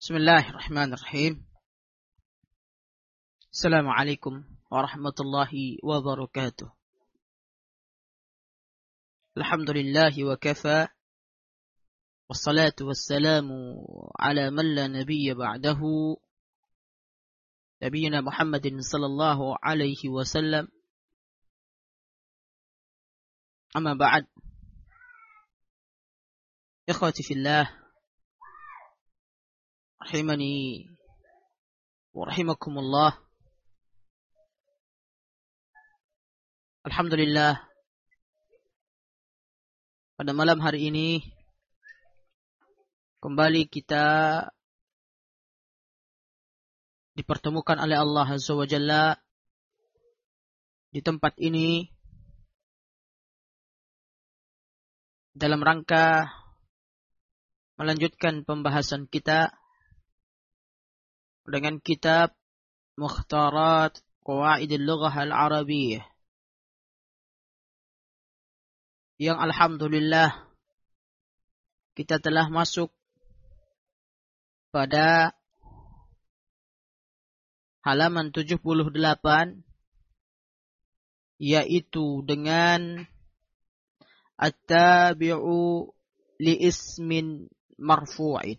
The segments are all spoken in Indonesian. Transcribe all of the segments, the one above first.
Bismillahirrahmanirrahim. Assalamualaikum warahmatullahi wabarakatuh. Alhamdulillahi wa kafa. Wassalatu wassalamu ala man la nabiyya ba'dahu. Nabiyyina Muhammadin sallallahu alaihi wasallam. Amma ba'd. Ikhwati fillah. Rahimani wa rahimakumullah. Alhamdulillah, pada malam hari ini kembali kita dipertemukan oleh Allah Azza wa Jalla di tempat ini dalam rangka melanjutkan pembahasan kita dengan kitab Mukhtarat Qawaidil Lughah Al-Arabiyyah yang alhamdulillah kita telah masuk pada halaman 78, yaitu dengan at-tabi'u li ismin marfu'in.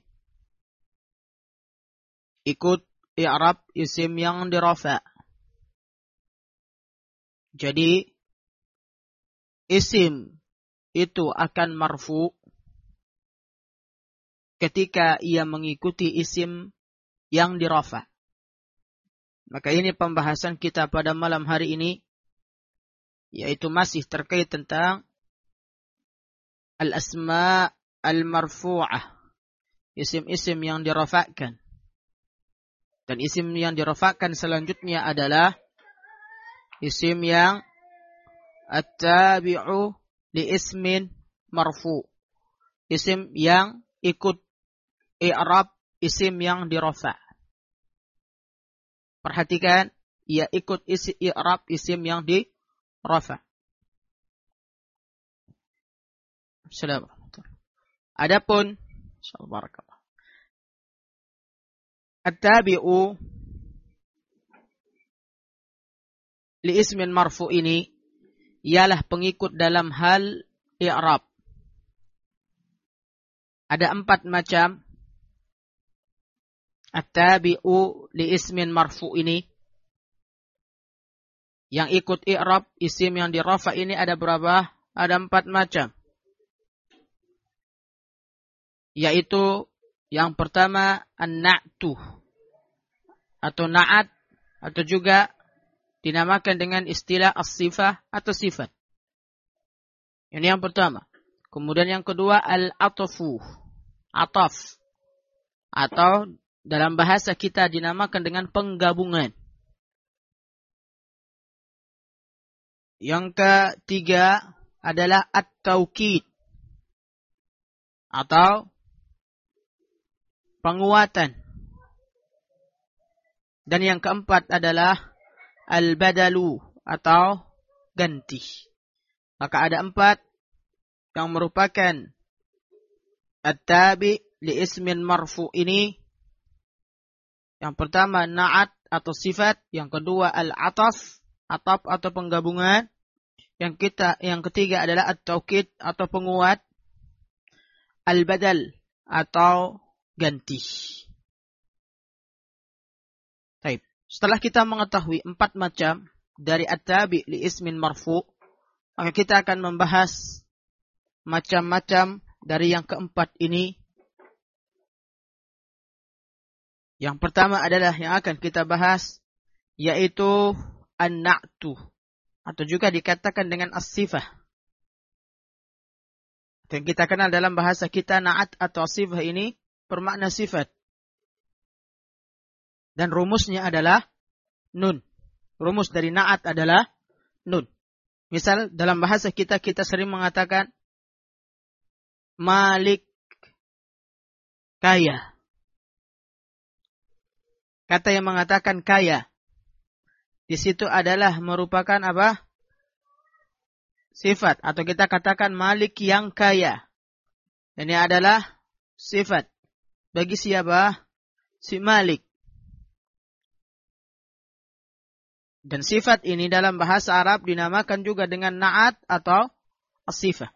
Ikut i'rab isim yang dirafa. Jadi isim itu akan marfu ketika ia mengikuti isim yang dirafa. Maka ini pembahasan kita pada malam hari ini, yaitu masih terkait tentang al-asma' al-marfu'ah, isim-isim yang dirafa'kan. Dan isim yang dirafa'kan selanjutnya adalah isim yang at-tabi'u li ismin marfu'. Isim yang ikut i'rab isim yang dirafa'. Perhatikan, ia ikut i'rab isim yang dirafa'. Assalamualaikum. Adapun insyaallah at-tabi'u li ismin marfu' ini ialah pengikut dalam hal i'rab. Ada 4 macam at-tabi'u li ismin marfu' ini. Yang ikut i'rab isim yang dirafa' ini ada berapa? Ada 4 macam. Yaitu yang pertama an-na'tu atau na'at, atau juga dinamakan dengan istilah as-sifah atau sifat. Ini yang pertama. Kemudian yang kedua al-atfu, ataf, atau dalam bahasa kita dinamakan dengan penggabungan. Yang ketiga adalah at-taukid atau penguatan. Dan yang keempat adalah al-badalu atau ganti. Maka ada 4 yang merupakan at-tabi' li ismin marfu' ini. Yang pertama na'at atau sifat, yang kedua al-ataf, ataf atau penggabungan. Yang ketiga adalah at-taukid atau penguat, al-badal atau ganti. Baik. Setelah kita mengetahui 4 macam dari at-tabi' li ismin marfu', maka kita akan membahas macam-macam dari yang keempat ini. Yang pertama adalah yang akan kita bahas, yaitu an-na'tu, atau juga dikatakan dengan as-sifah. Yang kita kenal dalam bahasa kita, na'at atau sifah ini bermakna sifat. Dan rumusnya adalah nun. Rumus dari na'at adalah nun. Misal dalam bahasa kita sering mengatakan Malik kaya. Kata yang mengatakan kaya di situ adalah merupakan apa? Sifat, atau kita katakan Malik yang kaya. Ini adalah sifat. Bagi siapa? si Malik. Dan sifat ini dalam bahasa Arab dinamakan juga dengan na'at atau as-sifah.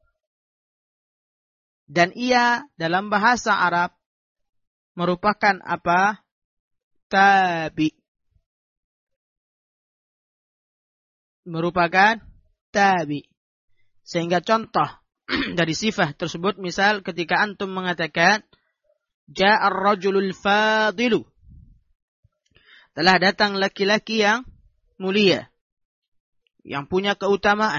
Dan ia dalam bahasa Arab merupakan apa? Tabi. Merupakan tabi. Sehingga contoh dari sifat tersebut, misal ketika antum mengatakan ja'ar rajulul fadilu, telah datang laki-laki yang mulia, yang punya keutamaan.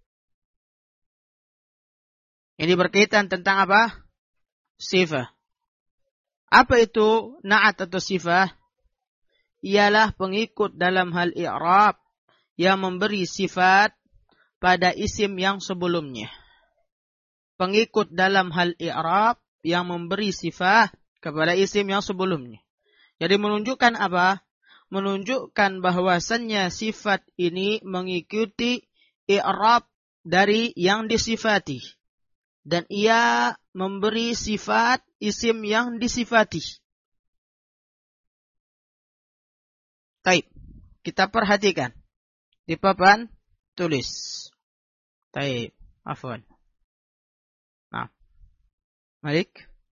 Ini berkaitan tentang apa? Sifat. Apa itu na'at atau sifat? Ialah pengikut dalam hal i'rab yang memberi sifat pada isim yang sebelumnya. Pengikut dalam hal i'rab yang memberi sifat kepada isim yang sebelumnya. Jadi menunjukkan apa? Menunjukkan bahwasannya sifat ini mengikuti i'rab dari yang disifati. Dan ia memberi sifat isim yang disifati. Baik, kita perhatikan di papan tulis. Baik, afwan. Nah, Malik.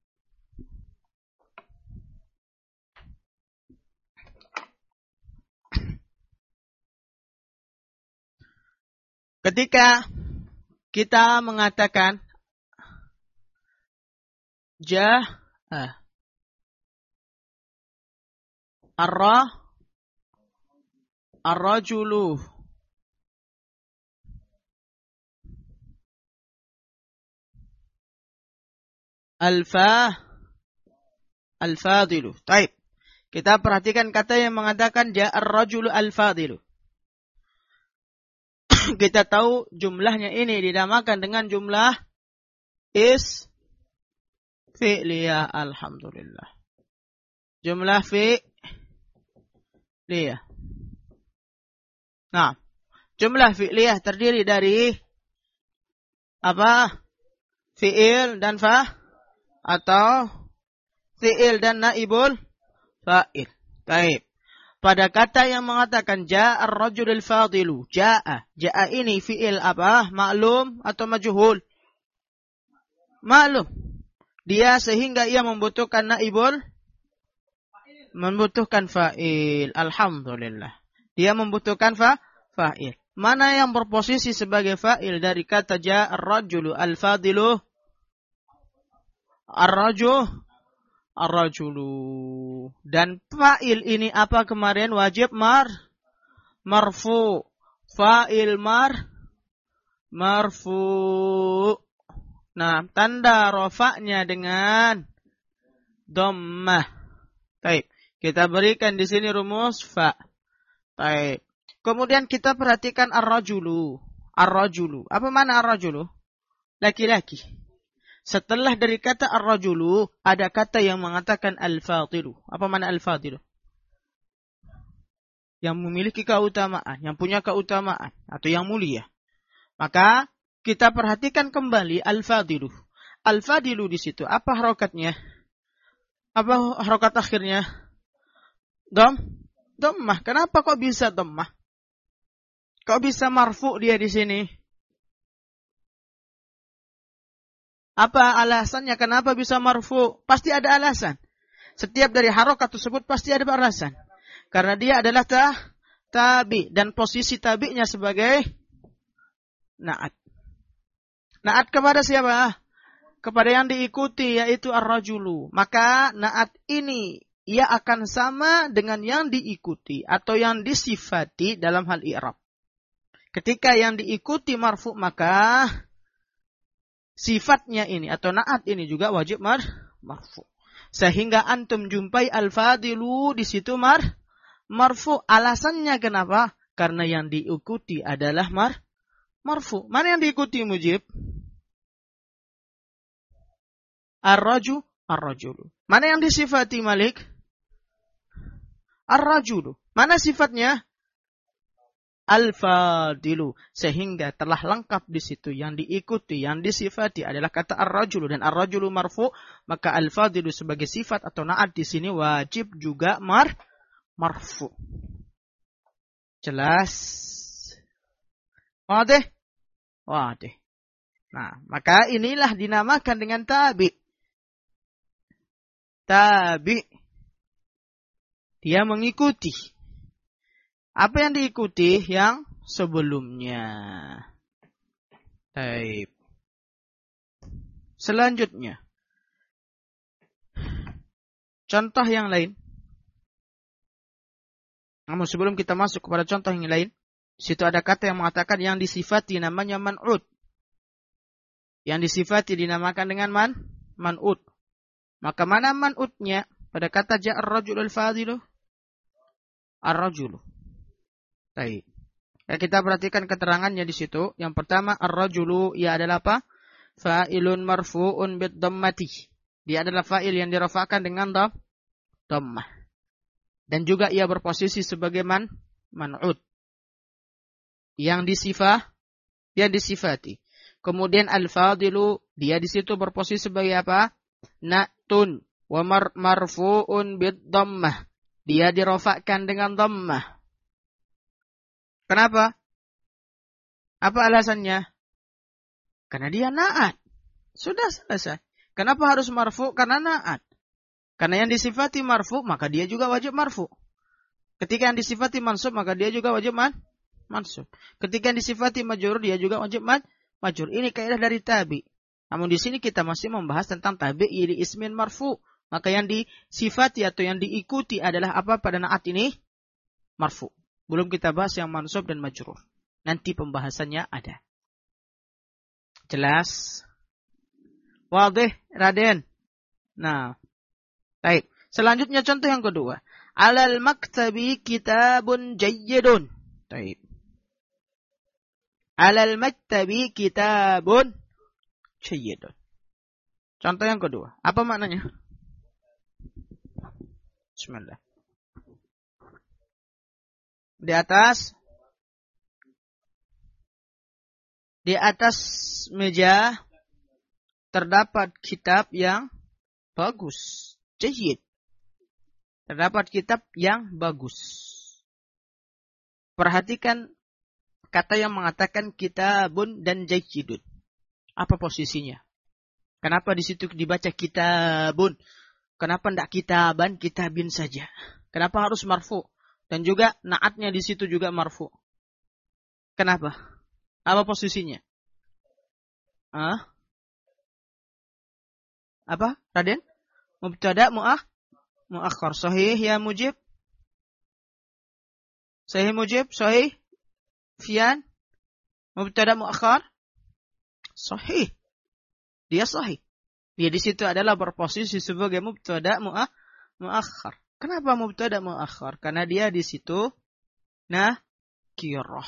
Ketika kita mengatakan ar-rajulu al-fadilu. Baik. Kita perhatikan kata yang mengatakan ja'ar rajulu al-fadilu. Kita tahu jumlahnya ini dinamakan dengan jumlah fi'liyah. Alhamdulillah. Jumlah fi'liyah. Nah, jumlah fi'liyah terdiri dari apa? Fi'il dan atau fi'il dan naibul fa'il. Baik. Pada kata yang mengatakan ja'ar rajulul fadilu, ja'a ini fi'il apa? Maklum atau majhul? Maklum. Dia sehingga ia membutuhkan membutuhkan fa'il. Alhamdulillah. Dia membutuhkan fa'il. Mana yang berposisi sebagai fa'il dari kata ja'ar rajulu al-fadilu? Ar-rajulu. Dan fa'il ini apa kemarin? Wajib marfu. Fa'il marfu. Nah, tanda rafa'nya dengan dhammah. Baik, kita berikan di sini rumus fa. Baik. Kemudian kita perhatikan ar-rajulu. Ar-rajulu. Apa mana ar-rajulu? Laki-laki. Setelah dari kata ar-rajulu, ada kata yang mengatakan al-fadilu. Apa mana al-fadilu? Yang memiliki keutamaan, yang punya keutamaan, atau yang mulia. Maka, kita perhatikan kembali al-fadilu. Al-fadilu di situ, apa harokatnya? Apa harokat akhirnya? Dhammah. Kenapa kok bisa dhammah? Kok bisa marfu dia di sini? Apa alasannya kenapa bisa marfu? Pasti ada alasan. Setiap dari harokat tersebut pasti ada alasan. Karena dia adalah tabi. Dan posisi tabi'nya sebagai na'at. Na'at kepada siapa? Kepada yang diikuti, yaitu ar-rajulu. Maka na'at ini ia akan sama dengan yang diikuti atau yang disifati dalam hal i'rab. Ketika yang diikuti marfu, maka sifatnya ini atau na'at ini juga wajib marfu. Sehingga antum jumpai al-fadilu di situ marfu. Alasannya kenapa? Karena yang diikuti adalah marfu. Mana yang diikuti mujib? Ar-rajulu. Mana yang disifati Malik? Ar-rajulu. Mana sifatnya? al-fadilu, sehingga telah lengkap di situ yang diikuti, yang disifati adalah kata ar-rajulu, dan ar-rajulu marfu, maka al-fadilu sebagai sifat atau na'at di sini wajib juga marfu. Jelas? Wadih? Wadih. Nah, maka inilah dinamakan dengan tabi. Tabi. Dia mengikuti. Apa yang diikuti? Yang sebelumnya. Baik. Selanjutnya. Contoh yang lain. Namun sebelum kita masuk kepada contoh yang lain, di situ ada kata yang mengatakan yang disifati namanya man'ud. Yang disifati dinamakan dengan man'ud. Maka mana man'udnya? Pada kata ja'ar rajulul fadilu. Ar-rajulu. Baik. Ya, kita perhatikan keterangannya di situ. Yang pertama, ar-rajulu, ia adalah apa? Fa'ilun marfu'un bid-dhammati. Dia adalah fa'il yang dirafa'kan dengan dhammah. Dan juga ia berposisi sebagai man'ud. Yang disifati. Kemudian al-fadilu, dia di situ berposisi sebagai apa? Na'tun wa marfu'un bid-dhammah. Dia dirafa'kan dengan dhammah. Kenapa? Apa alasannya? Karena dia na'at. Sudah selesai. Kenapa harus marfu? Karena na'at. Karena yang disifati marfu, maka dia juga wajib marfu. Ketika yang disifati mansub, maka dia juga wajib mansub. Ketika yang disifati majrur, dia juga wajib majrur. Ini kaidah dari tabi. Namun di sini kita masih membahas tentang tabi li ismin marfu. Maka yang disifati atau yang diikuti adalah apa pada na'at ini? Marfu. Belum kita bahas yang mansub dan majrur. Nanti pembahasannya ada. Jelas? Wadih, Raden? Nah, baik. Selanjutnya contoh yang kedua. Alal maktabi kitabun jayyidun. Baik. Alal maktabi kitabun jayyidun. Contoh yang kedua. Apa maknanya? Bismillah. Di atas meja terdapat kitab yang bagus. Jayyid. Terdapat kitab yang bagus. Perhatikan kata yang mengatakan kitabun dan jayyidun. Apa posisinya? Kenapa di situ dibaca kitabun? Kenapa tidak kitaban, kitabin saja? Kenapa harus marfu? Dan juga naatnya di situ juga marfu. Kenapa? Apa posisinya? Apa, Raden? Mubtada muakhar. Sahih ya mujib? Sahih mujib? Sahih? Fian? Mubtada muakhar? Sahih. Dia sahih. Dia di situ adalah berposisi sebagai mubtada muakhar. Kenapa mubtada muakhar? Karena dia di situ nakirah.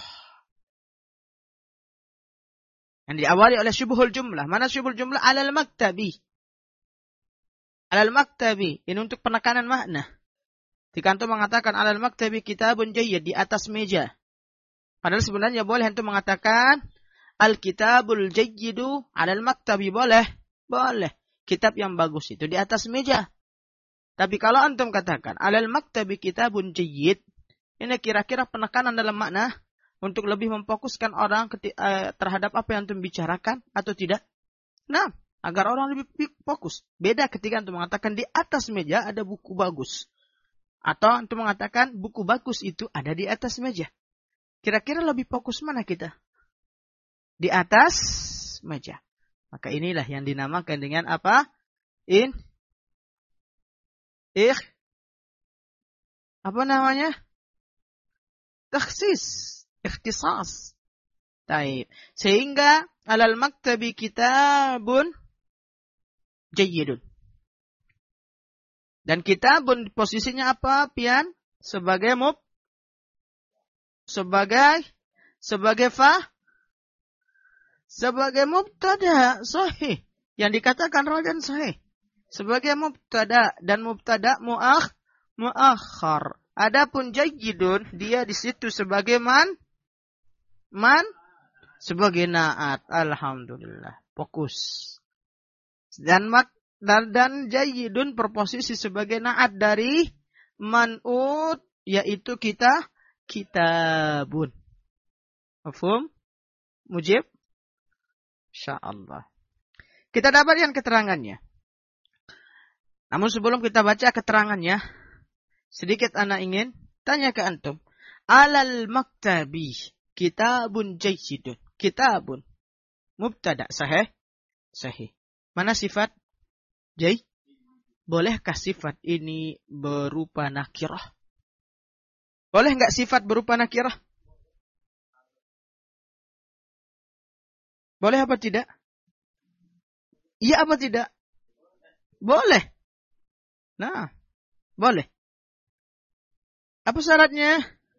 Yang diawali oleh syubhul jumlah. Mana syubhul jumlah? Alal maktabi. Alal maktabi. Ini untuk penekanan makna. Jika antum mengatakan alal maktabi kitabun jayyid, di atas meja. Padahal sebenarnya boleh antum mengatakan al-kitabul jayyidu alal maktabi. Boleh. Boleh. Kitab yang bagus itu di atas meja. Tapi kalau antum katakan alal maktabi kitabun jayyid, ini kira-kira penekanan dalam makna untuk lebih memfokuskan orang terhadap apa yang antum bicarakan atau tidak? Nah, agar orang lebih fokus. Beda ketika antum mengatakan di atas meja ada buku bagus. Atau antum mengatakan buku bagus itu ada di atas meja. Kira-kira lebih fokus mana kita? Di atas meja. Maka inilah yang dinamakan dengan apa? Apa namanya? Takhsis. Ikhtisas. Taib. Sehingga alal maktabi kitabun jayyidun. Dan kitabun posisinya apa, Pian? Sebagai mubtada sahih. Yang dikatakan rajan sahih. Sebagai mubtada dan mubtada muakhar. Adapun jayyidun dia di situ sebagai man sebagai naat. Alhamdulillah. Fokus. Dan jayyidun berposisi sebagai naat dari man'ut, yaitu kitabun. Mafhum? Mujib? Insyaallah. Kita dapatkan keterangannya. Namun sebelum kita baca keterangannya, sedikit ana ingin tanya ke antum. Alal maktabi kitabun jayyidun. Kitabun. Mubtada sahih? Sahih. Mana sifat? Bolehkah sifat ini berupa nakirah? Boleh enggak sifat berupa nakirah? Boleh apa tidak? Iya apa tidak? Boleh. Nah, boleh. Apa syaratnya?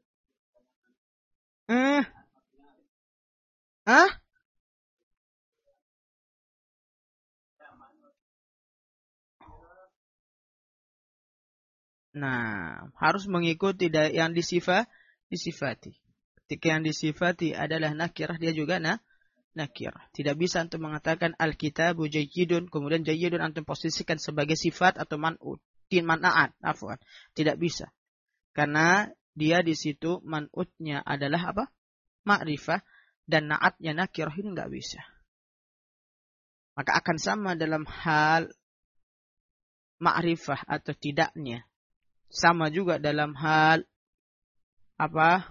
Nah, harus mengikuti yang disifati. Ketika yang disifati adalah nakirah, dia juga nakirah. Tidak bisa antum mengatakan al-kitabu jayyidun, kemudian jayyidun antum posisikan sebagai sifat atau man'ut. Man'at, afwan. Tidak bisa. Karena dia di situ man'utnya adalah apa? Ma'rifah, dan na'atnya nakirah, ini enggak bisa. Maka akan sama dalam hal ma'rifah atau tidaknya. Sama juga dalam hal apa?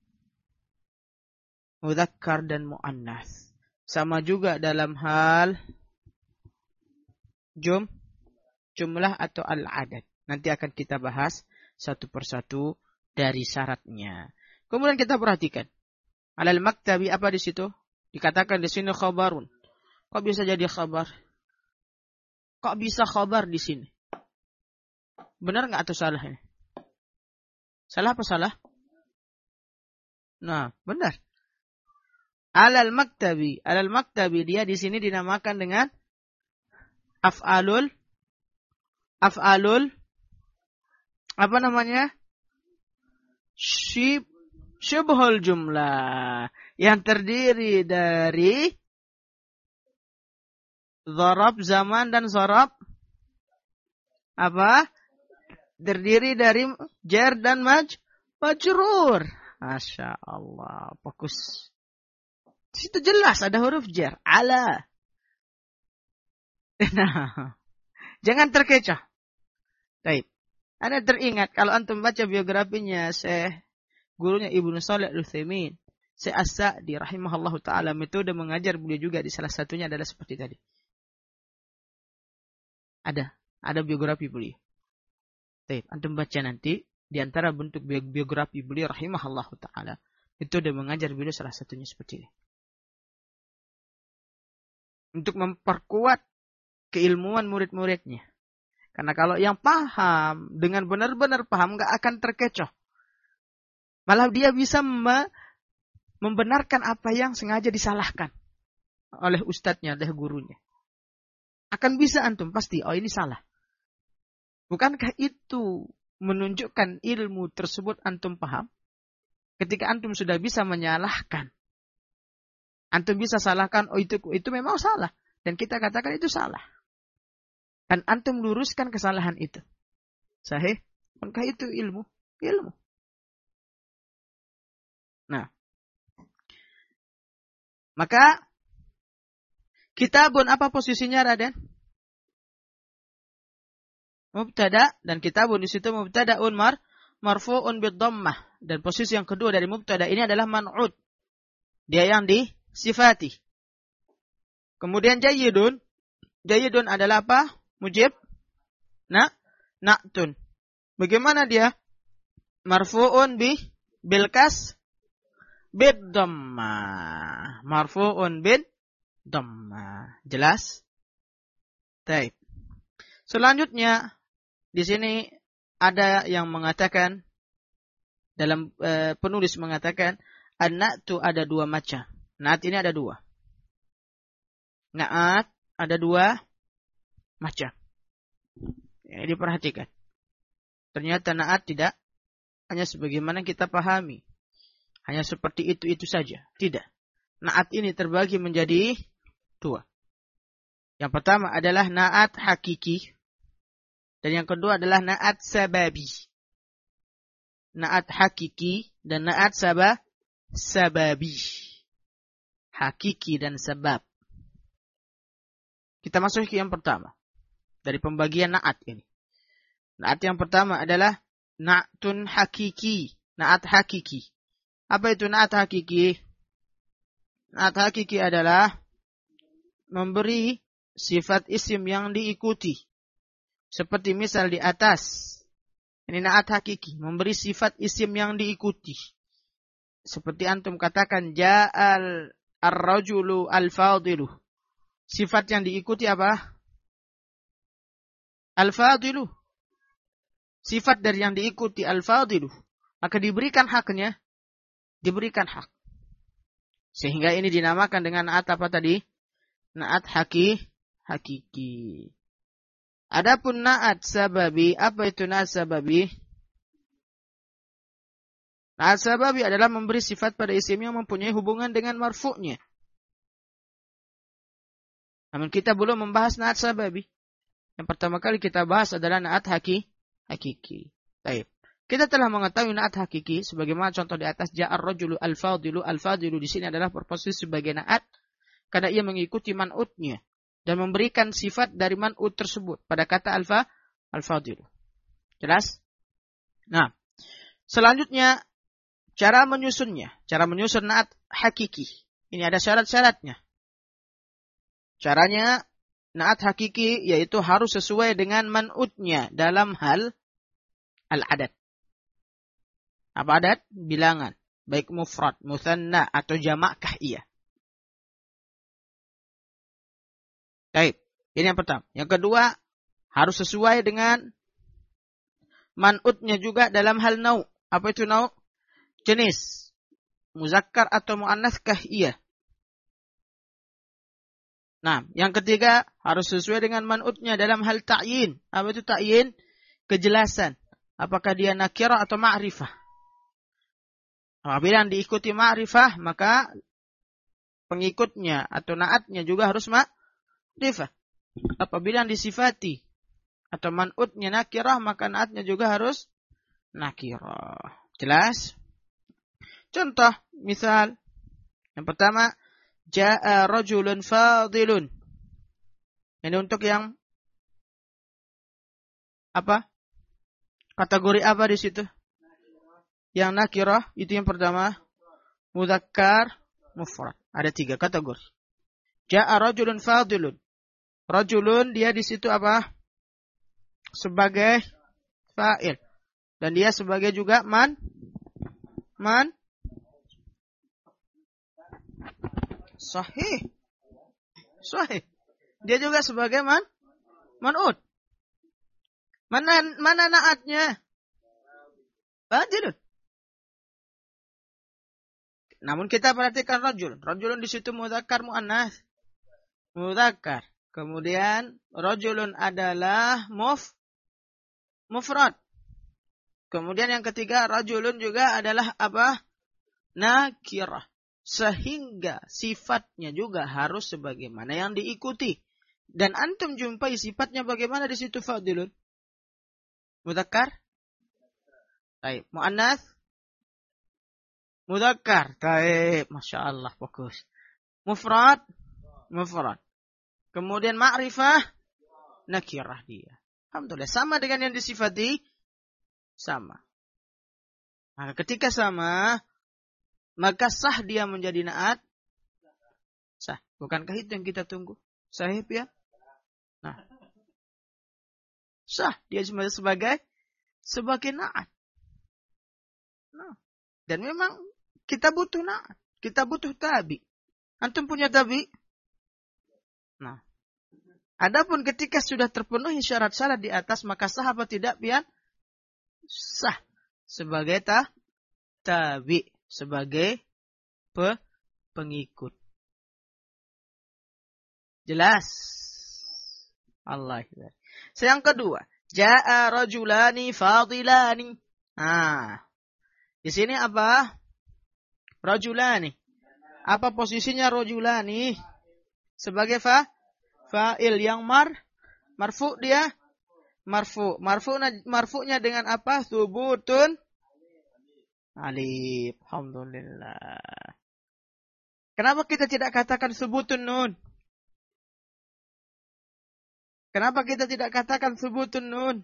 Mudzakkar dan muannas. Sama juga dalam hal jumlah atau al-adad. Nanti akan kita bahas satu persatu dari syaratnya. Kemudian kita perhatikan. Alal maktabi apa di situ? Dikatakan di sini khabarun. Kok bisa jadi khabar? Kok bisa khabar di sini? Benar nggak atau salah ini? Salah apa salah? Nah, benar. Alal maktabi dia di sini dinamakan dengan af'alul apa namanya? Syibhul jumlah yang terdiri dari dzarab zaman dan dzarab apa? Terdiri dari jar dan majrur. Masya Allah, fokus. Di situ jelas ada huruf jar, ala. Nah, jangan terkecoh. Baik. Anda teringat kalau antum baca biografinya gurunya Ibnu Shalih Al-Utsaimin, Syekh As-Sa'di rahimahullahu taala, metode mengajar beliau juga di salah satunya adalah seperti tadi. Ada biografi beliau. Baik, antum baca nanti di antara bentuk biografi beliau rahimahullahu taala, metode mengajar beliau salah satunya seperti ini. Untuk memperkuat keilmuan murid-muridnya. Karena kalau yang paham, dengan benar-benar paham, nggak akan terkecoh. Malah dia bisa membenarkan apa yang sengaja disalahkan oleh ustadznya, oleh gurunya. Akan bisa antum, pasti, oh ini salah. Bukankah itu menunjukkan ilmu tersebut antum paham? Ketika antum sudah bisa menyalahkan. Antum bisa salahkan, oh itu memang salah. Dan kita katakan itu salah. Dan antum luruskan kesalahan itu. Sahih? Maka itu ilmu. Nah. Maka kitabun apa posisinya, Raden? Mubtada, dan kitabun di situ mubtadaun marfu'un bid-dhammah, dan posisi yang kedua dari mubtada ini adalah man'ud. Dia yang disifati. Kemudian jayyidun adalah apa? Mujib? Na'tun. Bagaimana dia? Marfu'un bilkas bid-dhammah. Marfu'un bid-dhammah. Jelas? Baik. Selanjutnya di sini ada yang mengatakan, dalam penulis mengatakan, an-na'tu ada dua macam. Na'at ini ada dua. Na'at ada dua macam. Ini diperhatikan. Ternyata na'at tidak hanya sebagaimana kita pahami. hanya seperti itu saja. Tidak. Na'at ini terbagi menjadi 2. Yang pertama adalah na'at hakiki. Dan yang kedua adalah na'at sababi. Na'at hakiki dan na'at sababi. Hakiki dan sebab. Kita masuk ke yang pertama. Dari pembagian na'at ini. Na'at yang pertama adalah na'tun hakiki. Na'at hakiki. Apa itu na'at hakiki? Na'at hakiki adalah memberi sifat isim yang diikuti. Seperti misal di atas. Ini na'at hakiki. Memberi sifat isim yang diikuti. Seperti antum katakan, ja'al ar-rajulu al-fadilu. Sifat yang diikuti apa? Al-fadilu. Sifat dari yang diikuti al-fadilu. Maka diberikan haknya. Diberikan hak. Sehingga ini dinamakan dengan na'at apa tadi? Na'at hakiki. Adapun na'at sababi, apa itu na'at sababi? Na'at sababi adalah memberi sifat pada isim yang mempunyai hubungan dengan marfu'nya. Namun kita belum membahas na'at sababi. Yang pertama kali kita bahas adalah na'at hakiki. Baik. Kita telah mengetahui na'at hakiki sebagaimana contoh di atas, ja'ar rajulu al-fadilu. Al-fadilu di sini adalah berposisi sebagai na'at karena ia mengikuti man'utnya dan memberikan sifat dari man'ut tersebut pada kata al-fadilu. Jelas? Nah, selanjutnya cara menyusunnya. Cara menyusun na'at hakiki. Ini ada syarat-syaratnya. Caranya na'at hakiki yaitu harus sesuai dengan man'utnya dalam hal al-adad. Apa adat? Bilangan. Baik mufrad, mutsanna atau jamakkah iya. Baik. Ini yang pertama. Yang kedua, harus sesuai dengan man'utnya juga dalam hal nau'. Apa itu nau'? Jenis. Muzakkar atau mu'annatskah iya. Nah, yang ketiga, harus sesuai dengan man'utnya dalam hal ta'yin. Apa itu ta'yin? Kejelasan. Apakah dia nakirah atau ma'rifah? Apabila diikuti ma'rifah, maka pengikutnya atau na'atnya juga harus ma'rifah. Apabila disifati atau man'utnya nakirah, maka na'atnya juga harus nakirah. Jelas? Contoh, misal, yang pertama, ja'a rajulun fadilun. Ini untuk yang apa? Kategori apa di situ? Yang nakirah, itu yang pertama. Mudzakkar, mufrad. Ada 3 kategori. Ja'a rajulun fadilun. Rajulun, dia di situ apa? Sebagai fa'il. Dan dia sebagai juga man. Sahih. Dia juga sebagai man'ut. Mana na'atnya? Fadilun. Namun kita perhatikan rajul. Rajulun di situ mudzakkar muannats. Mudzakkar. Kemudian rajulun adalah mufrad. Kemudian yang ketiga rajulun juga adalah apa? Nakirah. Sehingga sifatnya juga harus sebagaimana yang diikuti. Dan antum jumpai sifatnya bagaimana di situ fadilun? Mudzakkar? Baik, muannats? Mudzakkar. Baik, Masya Allah, bagus. Mufrad? Kemudian ma'rifah? Nakirah dia. Alhamdulillah, sama dengan yang disifati? Sama. Maka ketika sama, maka sah dia menjadi na'at? Sah. Bukankah itu yang kita tunggu? Sahih ya? Nah. Sah. Dia sebagai na'at. Nah. Dan memang kita butuh na'at. Kita butuh tabi. Antum punya tabi? Nah. Adapun ketika sudah terpenuhi syarat-syarat di atas, maka sah apa tidak pian? Sah. Sebagai tabi. Sebagai pengikut. Jelas? Allah. Yang kedua. Ja'a rajulani fadilani. Nah. Di sini apa? Rajulani. Apa posisinya rajulani? Sebagai fa'il yang marfu dia. Marfu'nya dengan apa? Subutun alif. Alhamdulillah. Kenapa kita tidak katakan subutun nun? Kenapa kita tidak katakan subutun nun?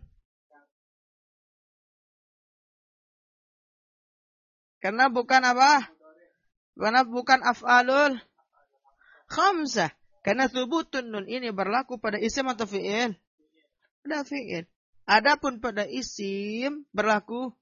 Karena bukan apa? Karena bukan af'alul khamsah. Karena subutun nun ini berlaku pada isim atau fi'il? Pada fi'il. Adapun pada isim berlaku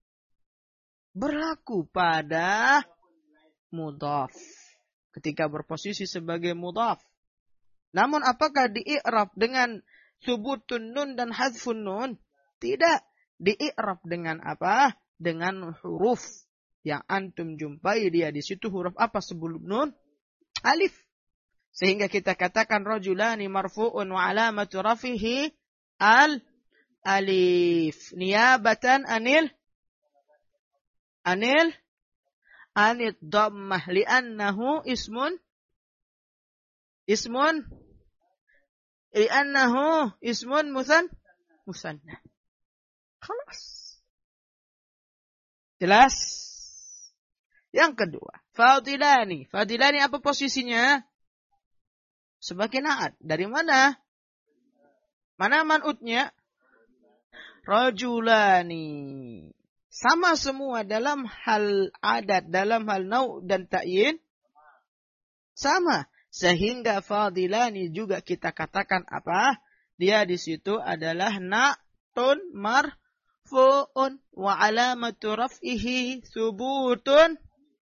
pada mudhaf. Ketika berposisi sebagai mudhaf. Namun apakah di-i'rab dengan subutun nun dan hadfun nun? Tidak. Di-i'rab dengan apa? Dengan huruf yang antum jumpai dia di situ. Huruf apa sebelum nun? Alif. Sehingga kita katakan rajulani marfu'un wa alamatu rafihi alif. Niyabatan anil dhammah li'annahu ismun musanna. Khalas. Jelas? Yang kedua, fadilani. Fadilani apa posisinya? Sebagai na'at. Dari mana? Mana man'utnya? Rajulani. Sama semua dalam hal adat, dalam hal nau' dan ta'yin. Sama. Sehingga fadilani juga kita katakan apa? Dia di situ adalah na'tun marfu'un wa alamatu raf'ihi subutun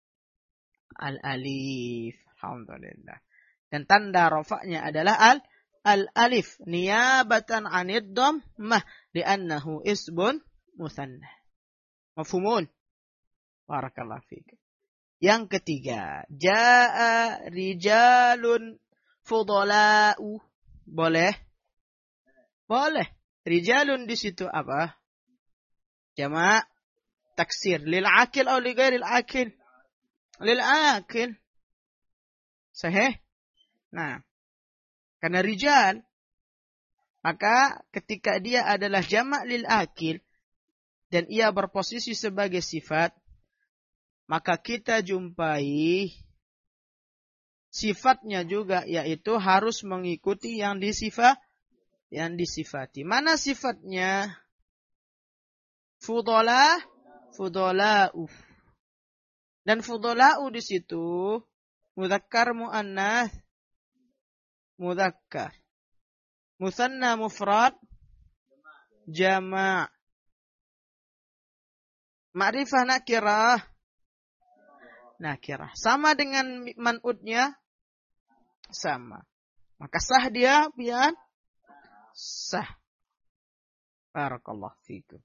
al-alif. Alhamdulillah. Dan tanda rafa'nya adalah al-alif. Niyabatan anid dhammah. Li'annahu isbun musanna. Mafhumun? Barakallahu fiik. Yang ketiga. Ja'a rijalun fudola'u. Boleh? Boleh. Rijalun di situ apa? Jama' taksir. Lil-akil atau li ghairil akil? Lil-akil. Sahih? Nah, karena rijal, maka ketika dia adalah jamak lil akil dan ia berposisi sebagai sifat, maka kita jumpai sifatnya juga yaitu harus mengikuti yang disifati. Mana sifatnya? Fudola'u. Dan fudola'u di situ mudzakkar muannats mudzakkar. Musanna mufrad jama'. Ma'rifah nakirah. Sama dengan man'utnya? Sama. Maka sah dia biar sah. Barakallahu fikum.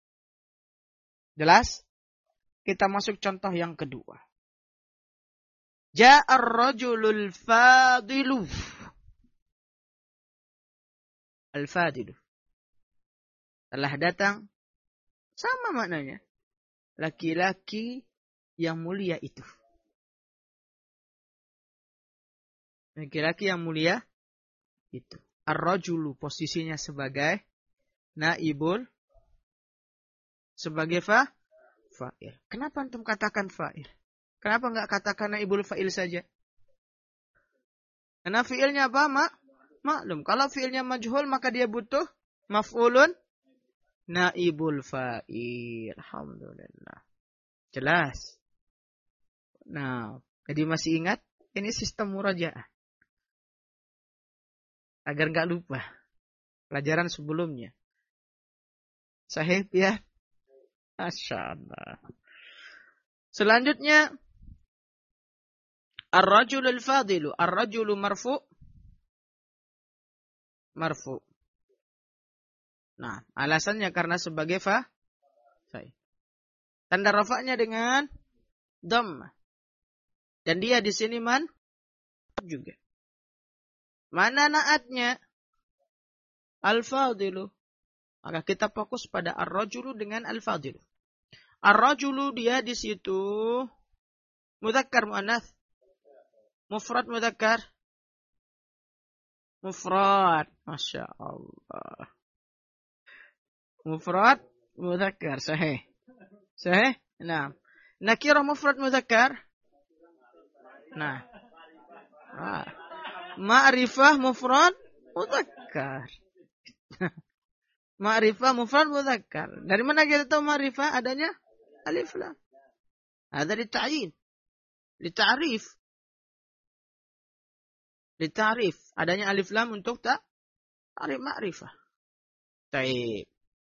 Jelas? Kita masuk contoh yang kedua. Ja'ar rajulul fadilu. Al-fadilu. Telah datang. Sama maknanya. Laki-laki yang mulia itu. Laki-laki yang mulia itu. Ar-rajulu posisinya sebagai naibul. Sebagai fa'il. Kenapa antum katakan fa'il? Kenapa enggak katakan naibul fa'il saja? Karena fi'ilnya apa? Maklum. Kalau fi'ilnya majhul maka dia butuh maf'ulun naibul fa'il. Alhamdulillah. Jelas. Nah, jadi masih ingat? Ini sistem murajaah. Agar enggak lupa. Pelajaran sebelumnya. Sahih ya? Masya Allah. Selanjutnya. Ar-rajulul fadilu. Ar-rajulu marfu'. Marfu'. Nah, alasannya karena sebagai fa'il. Tanda rafa'nya dengan dhammah. Dan dia di sini juga. Mana na'atnya? Al-fadilu. Maka kita fokus pada ar-rajulu dengan al-fadilu. Ar-rajulu dia di situ Mudzakkar muannats? Mufrad mudzakkar? Mufrad. Masya Allah. Mufrad mudzakkar. Sahih. Sahih? Nah. Nakirah mufrad mudzakkar? Nah. Ma'rifah mufrad mudzakkar. Ma'rifah mufrad mudzakkar. Dari mana kita tahu ma'rifah? Adanya alif lam. Ada dita'yin. Dita'rif. Dita'rif. Adanya alif lam untuk ta'rif ma'rifah. Taib.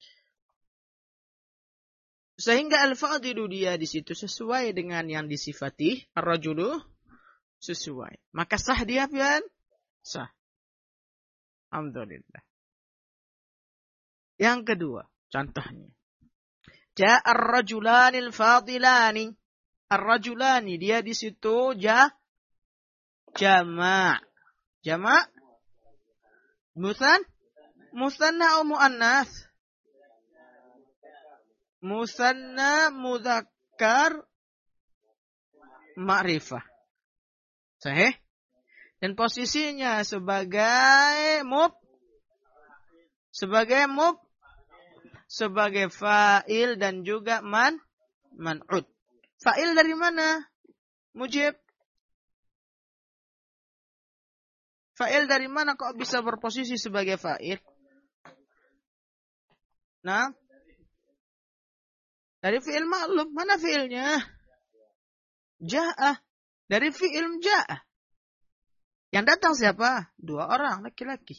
Sehingga al-fadilu dia di situ sesuai dengan yang disifati ar-rajulu sesuai. Maka sah dia pian? Sah. Alhamdulillah. Yang kedua, contohnya. Ja'a ar-rajulanil fadilani. Ar-rajulani dia di situ jama'. Jama' musanna atau muannats? Musanna mudzakkar ma'rifah. Sahih? Dan posisinya sebagai sebagai fa'il dan juga man'ud. Fa'il dari mana? Mujib. Fa'il dari mana kok bisa berposisi sebagai fa'il? Nah, dari fi'il ma'lum. Mana fi'ilnya? Ja'ah. Dari fi'il ja'ah. Yang datang siapa? 2 orang laki-laki.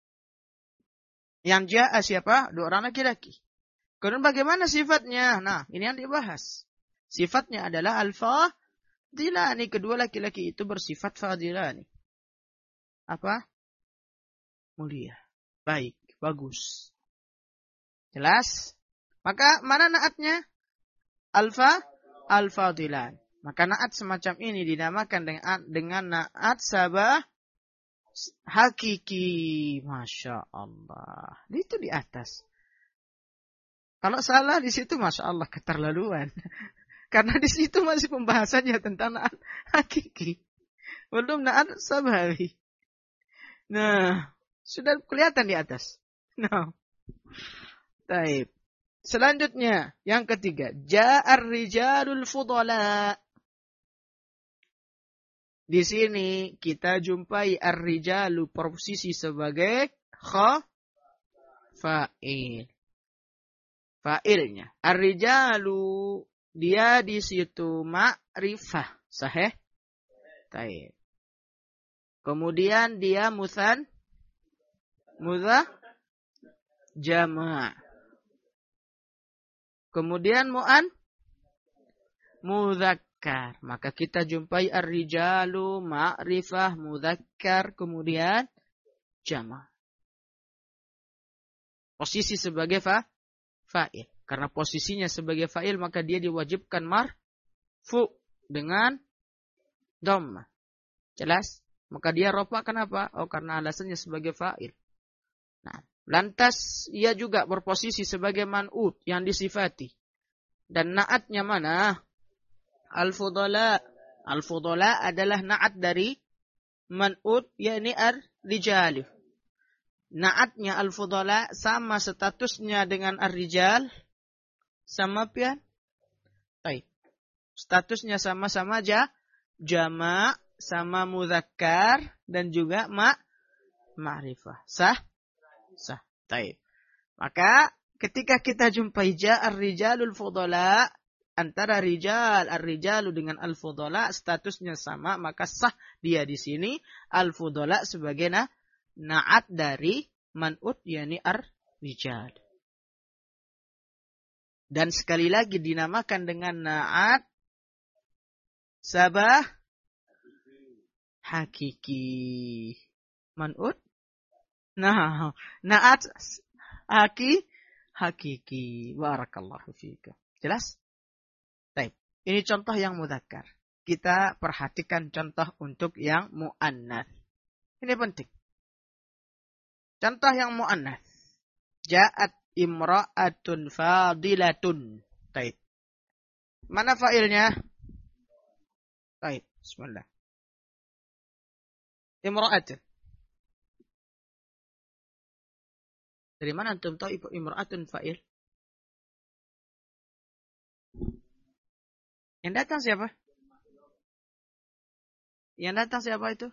Yang ja'ah siapa? 2 orang laki-laki. Kemudian bagaimana sifatnya? Nah, ini yang dibahas. Sifatnya adalah al-fadilani. Kedua laki-laki itu bersifat fadilani. Apa? Mulia. Baik. Bagus. Jelas? Maka mana naatnya? Al-fadilan. Maka naat semacam ini dinamakan dengan naat sabah hakiki. Masya Allah. Itu di atas. Kalau salah di situ Masya Allah keterlaluan. Karena di situ masih pembahasannya tentang naat hakiki. Belum naat sabahi. Nah, sudah kelihatan di atas. Nah. Baik. Selanjutnya, yang ketiga, ja'ar rijalul fudala. Di sini kita jumpai ar-rijalu posisi sebagai fa'il. Fa'ilnya. Ar-rijalu dia di situ ma'rifah. Sahih? Baik. Kemudian dia jama'. Kemudian mudzakkar. Maka kita jumpai ar-rijalu, ma'rifah, mudzakkar, kemudian jama'. Posisi sebagai fa'il. Karena posisinya sebagai fa'il maka dia diwajibkan marfu dengan dhammah. Jelas? Maka dia rafa kenapa? Oh, karena alasannya sebagai fa'il. Nah, lantas ia juga berposisi sebagai man'ut yang disifati. Dan naatnya mana? Al-fudala. Al-fudala adalah naat dari man'ut, yakni ar-rijal. Naatnya al-fudala sama statusnya dengan ar-rijal. Sama pian? Baik. Statusnya sama-sama jama' sama mudzakkar dan juga ma'rifah. Sah? Sah. Baik. Maka ketika kita jumpai ja'ar rijalul fudala, antara ar-rijalu dengan al-fudala statusnya sama, maka sah dia di sini al-fudala sebagai na'at dari man'ut yakni ar-rijal. Dan sekali lagi dinamakan dengan na'at sabah hakiki. Man'ut? Nah, na'at hakiki. Barakallahu fika. Jelas? Baik. Ini contoh yang mudzakkar. Kita perhatikan contoh untuk yang muannats. Ini penting. Contoh yang muannats. Ja'at imra'atun fadilatun. Baik. Mana fa'ilnya? Baik, bismillah. Imra'atun. Dari mana antum tahu imra'atun fa'il? Yang datang siapa? Yang datang siapa itu?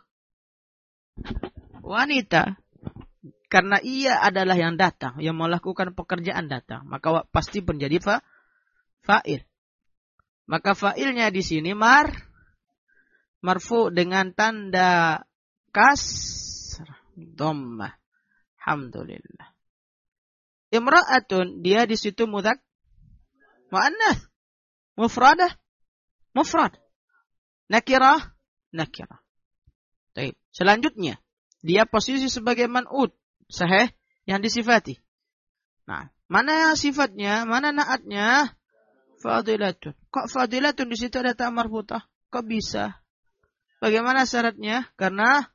Wanita. Karena ia adalah yang datang, yang melakukan pekerjaan datang, maka pasti menjadi fa'il. Maka fa'ilnya di sini marfu dengan tanda kasr dhammah. Alhamdulillah. Imra'atun, dia di situ muannas, mufrad. Nakirah. Baik. Selanjutnya, dia posisi sebagai man'ut, sahih, yang disifati. Nah, mana sifatnya, mana naatnya? Fadilatun. Kok fadilatun di situ ada ta marfutah? Kok bisa? Bagaimana syaratnya? Karena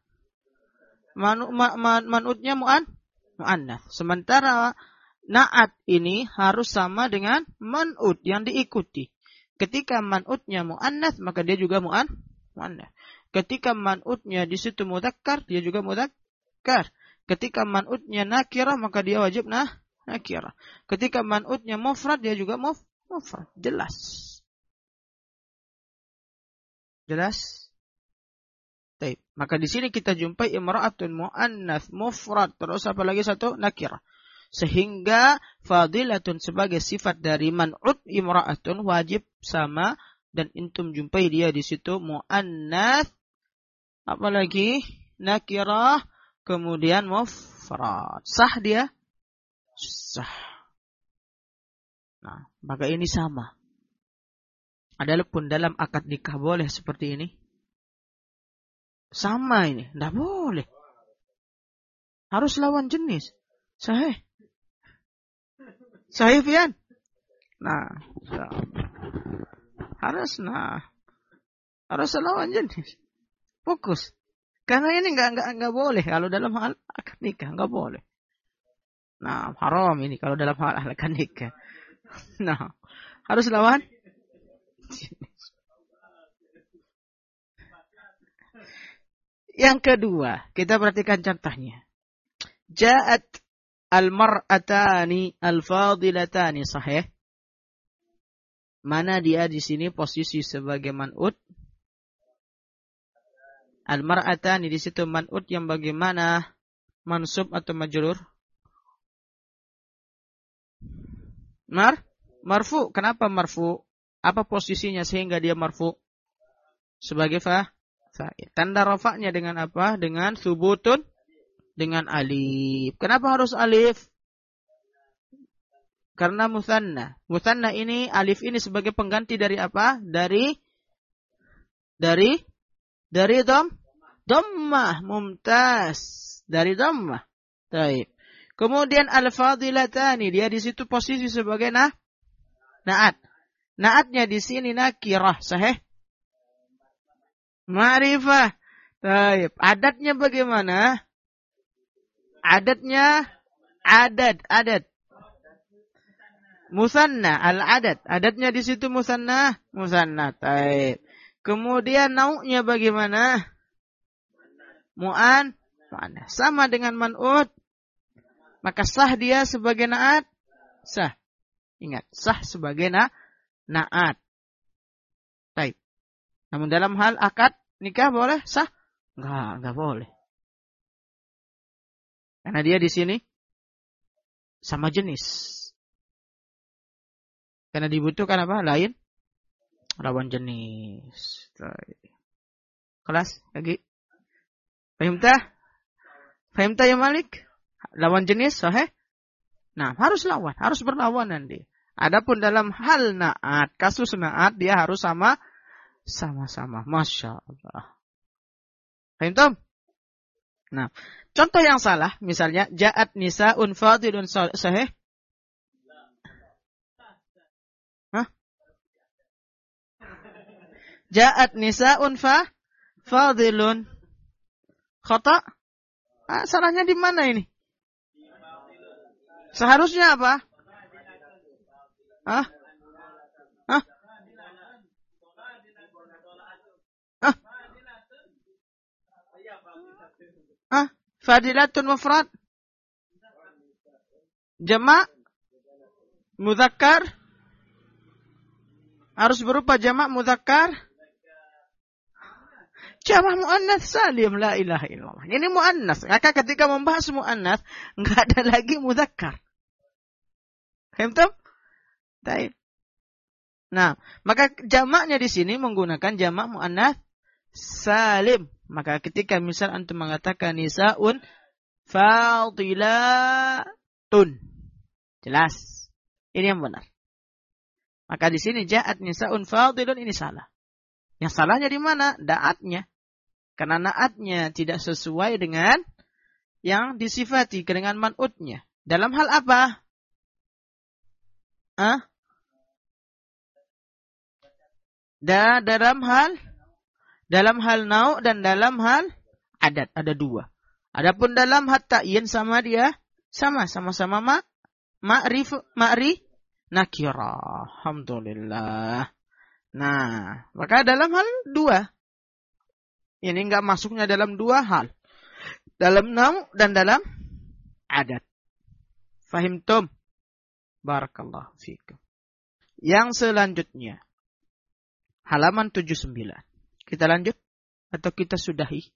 man'utnya mu'annas. Sementara naat ini harus sama dengan man'ut yang diikuti. Ketika man'utnya mu'annas, maka dia juga mu'annas. Ketika man'utnya di situ mudzakkar, dia juga mudzakkar. Ketika man'utnya nakirah, maka dia wajib nakirah. Ketika man'utnya mufrad, dia juga mufrad. Jelas. Baik. Maka di sini kita jumpai imra'atun mu'annas mufrad. Terus apa lagi satu? Nakirah. Sehingga fadilatun sebagai sifat dari man'ut imra'atun wajib sama, dan antum jumpai dia di situ mu'annas, apalagi nakirah, kemudian mufrad. Sah dia? Sah. Nah, maka ini sama. Adapun dalam akad nikah boleh seperti ini? Sama ini, tidak boleh. Harus lawan jenis. Sahih. Sahih, Fian? Nah, harus lawan jenis. Fokus. Karena ini enggak boleh kalau dalam hal akad nikah, enggak boleh. Nah, haram ini kalau dalam hal akad nikah. Nah, harus lawan jenis. Yang kedua, kita perhatikan contohnya. Ja'at al-mar'atani al-fadilatani, sahih? Mana dia di sini posisi sebagai man'ut? Al-mar'atani di situ man'ut yang bagaimana? Mansub atau majrur? Marfu. Kenapa marfu? Apa posisinya sehingga dia marfu? Sebagai fa'il. Tanda rafa'nya dengan apa? Dengan subutun, dengan alif. Kenapa harus alif? Karena musanna. Musanna ini, alif ini sebagai pengganti dari apa? Dari dhammah. Mumtaz. Dari dhammah. Baik. Kemudian al-fadilatani, dia di situ posisi sebagai naat. Naatnya di sini nakirah, sahih? Ma'rifah. Baik. Adatnya bagaimana? Adatnya adad. Musanna, al-adad. Adatnya di situ musanna. Baik. Kemudian nau'nya bagaimana? Mu'an. Sama dengan man'ut. Maka sah dia sebagai naat. Sah. Ingat, sah sebagai naat. Baik. Namun dalam hal akad nikah boleh sah? Enggak boleh. Karena dia di sini sama jenis. Karena dibutuhkan apa? Lawan jenis. Baik. Kelas lagi. Fahimta ya Malik? Lawan jenis, sahih? Nah, harus berlawan nanti. Adapun dalam hal naat, kasus naat, dia harus sama-sama. Masya Allah. Fahim? Nah, contoh yang salah, misalnya, ja'at nisa'un fadilun, sahih? Hah? Ja'at nisa'un fadilun. Khata? Salahnya di mana ini? Seharusnya apa? Fadilatun mufrad. Jamak mudzakkar. Harus berupa jamak mudzakkar. Jamak muannats salim, la ilaha illallah. Ini muannats. Maka ketika membahas muannats, enggak ada lagi mudzakkar. Paham tak? Baik. Nah, maka jamaknya di sini menggunakan jamak muannats salim. Maka ketika misal antum mengatakan nisaun fadilatun. Jelas. Ini yang benar. Maka di sini ja'at nisaun fadilun, ini salah. Yang salahnya di mana? Da'atnya. Karena na'atnya tidak sesuai dengan yang disifati, dengan man'utnya. Dalam hal apa? Dalam hal nau' dan dalam hal adat. Ada dua. Adapun dalam hal ta'yin sama dia, sama-sama ma'ri nakirah. Alhamdulillah. Nah, maka dalam hal dua. Ini enggak masuknya dalam dua hal. Dalam nau' dan dalam adat. Fahimtum? Barakallahu fikum. Yang selanjutnya. Halaman 79. Kita lanjut atau kita sudahi?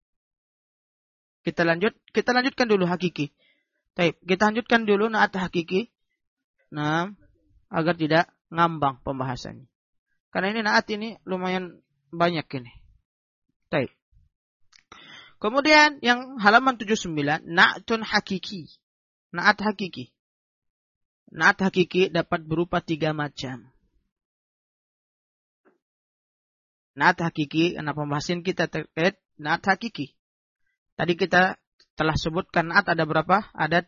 Kita lanjutkan dulu hakiki. Baik, kita lanjutkan dulu na'at hakiki. Nah, agar tidak ngambang pembahasannya. Karena ini na'at ini lumayan banyak ini. Baik. Kemudian yang halaman 79, na'tun hakiki. Na'at hakiki. Na'at hakiki dapat berupa 3 macam. Na'at hakiki, karena pembahasan kita terkait na'at hakiki. Tadi kita telah sebutkan na'at ada berapa? Ada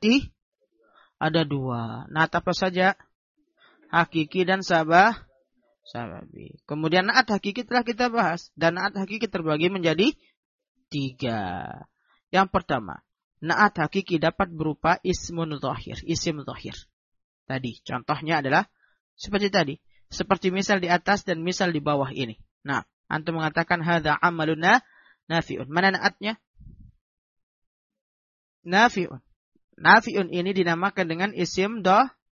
2. Na'at apa saja? Hakiki dan sababi. Kemudian na'at hakiki telah kita bahas. Dan na'at hakiki terbagi menjadi 3. Yang pertama, na'at hakiki dapat berupa ismun zahir. Isim zahir. Tadi, contohnya adalah seperti tadi. Seperti misal di atas dan misal di bawah ini. Nah, antum mengatakan hadza amaluna nafi'un. Mana na'atnya? Nafi'un. Nafi'un ini dinamakan dengan isim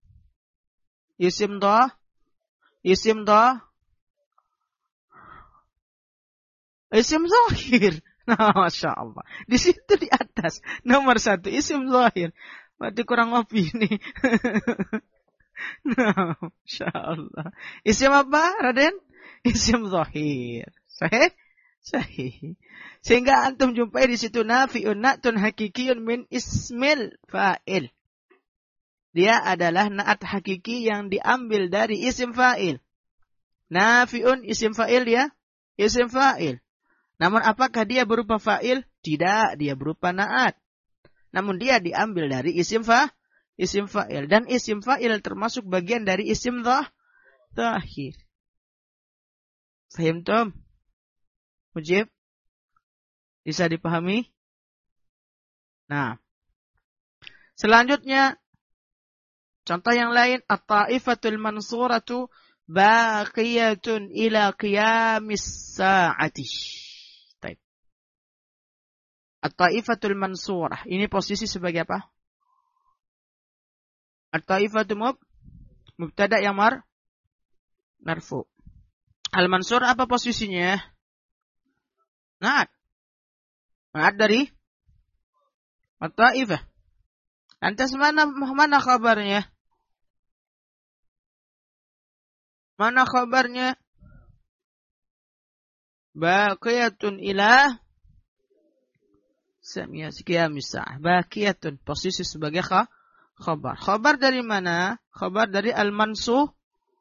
zahir. Nah, Masya Allah. Di situ di atas. Nomor 1, isim zahir. Berarti kurang ngopi ini. Nah, Masya Allah. Isim apa, Raden? Isim zahir. Sahih. Sehingga antum jumpai di situ nafi'un na'tun hakikiyun min ismil fa'il. Dia adalah na'at hakiki yang diambil dari isim fa'il. Nafi'un isim fa'il ya? Isim fa'il. Namun apakah dia berupa fa'il? Tidak, dia berupa na'at. Namun dia diambil dari isim fa'il. Dan isim fa'il termasuk bagian dari isim zahir. Fahim Tom? Mujib? Bisa dipahami? Nah. Selanjutnya, contoh yang lain, at-ta'ifatul mansuratu baqiyatun ila qiyamis sa'ati. Baik. At-ta'ifatul mansurah. Ini posisi sebagai apa? At-ta'ifatul mubtada yang marfu. Al-mansur apa posisinya? Na'at dari at-ta'ifah. Lantas mana khabarnya? Mana khabarnya? Baqiyatun ila qiyamis sa'ah. Baqiyatun posisi sebagai khabar. Khabar dari mana? Khabar dari al-mansuh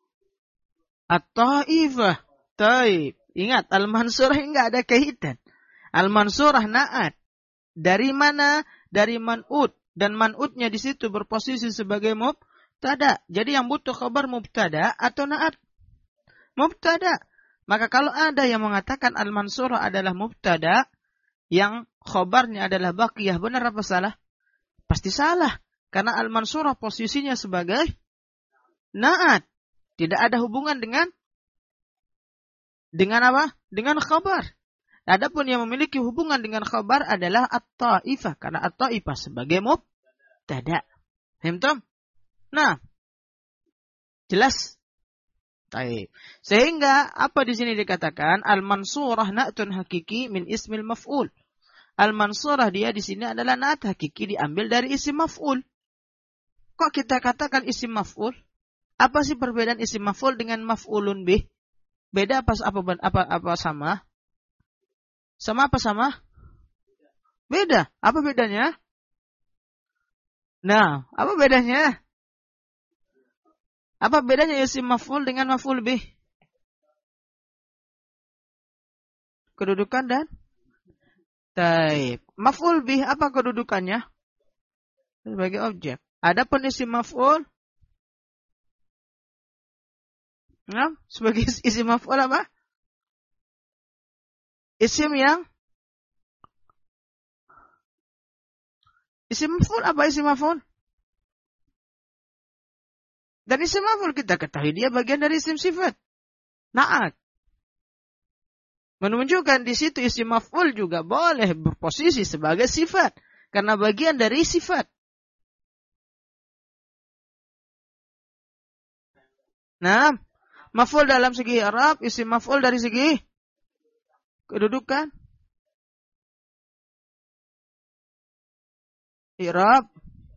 at-ta'ifah. Taib. Ingat, al-mansurah enggak ada kaitan. Al-mansurah na'at. Dari mana? Dari man'ut. Dan man'utnya di situ berposisi sebagai mubtada. Jadi yang butuh khabar mubtada atau na'at? Mubtada. Maka kalau ada yang mengatakan al-mansurah adalah mubtada, yang khabarnya adalah baqiyah, benar apa salah? Pasti salah. Karena al-mansurah posisinya sebagai na'at. Tidak ada hubungan dengan apa? Dengan khabar. Adapun yang memiliki hubungan dengan khabar adalah at-ta'ifah. Karena at-ta'ifah sebagai mubtada. Paham? Nah, jelas? Baik. Sehingga apa di sini dikatakan al-mansurah na'tun hakiki min ismil maf'ul. Al-mansurah dia di sini adalah na'at hakiki diambil dari isim maf'ul. Kok kita katakan isim maf'ul? Apa sih perbedaan isim maf'ul dengan maf'ulun bih? Beda apa sama? Sama apa sama? Beda. Apa bedanya? Nah, apa bedanya? Apa bedanya isim maf'ul dengan maf'ul bih? Kedudukan dan taib. Maf'ul bih apa kedudukannya? Sebagai objek. Adapun isim maf'ul, nah, sebagai isim maf'ul apa? Isim maf'ul apa isim maf'ul? Dan isim maf'ul kita ketahui dia bagian dari isim sifat. Na'at. Menunjukkan di situ isim maf'ul juga boleh berposisi sebagai sifat. Karena bagian dari sifat. Nah, maf'ul dalam segi i'rab, isim maf'ul dari segi kedudukan. I'rab.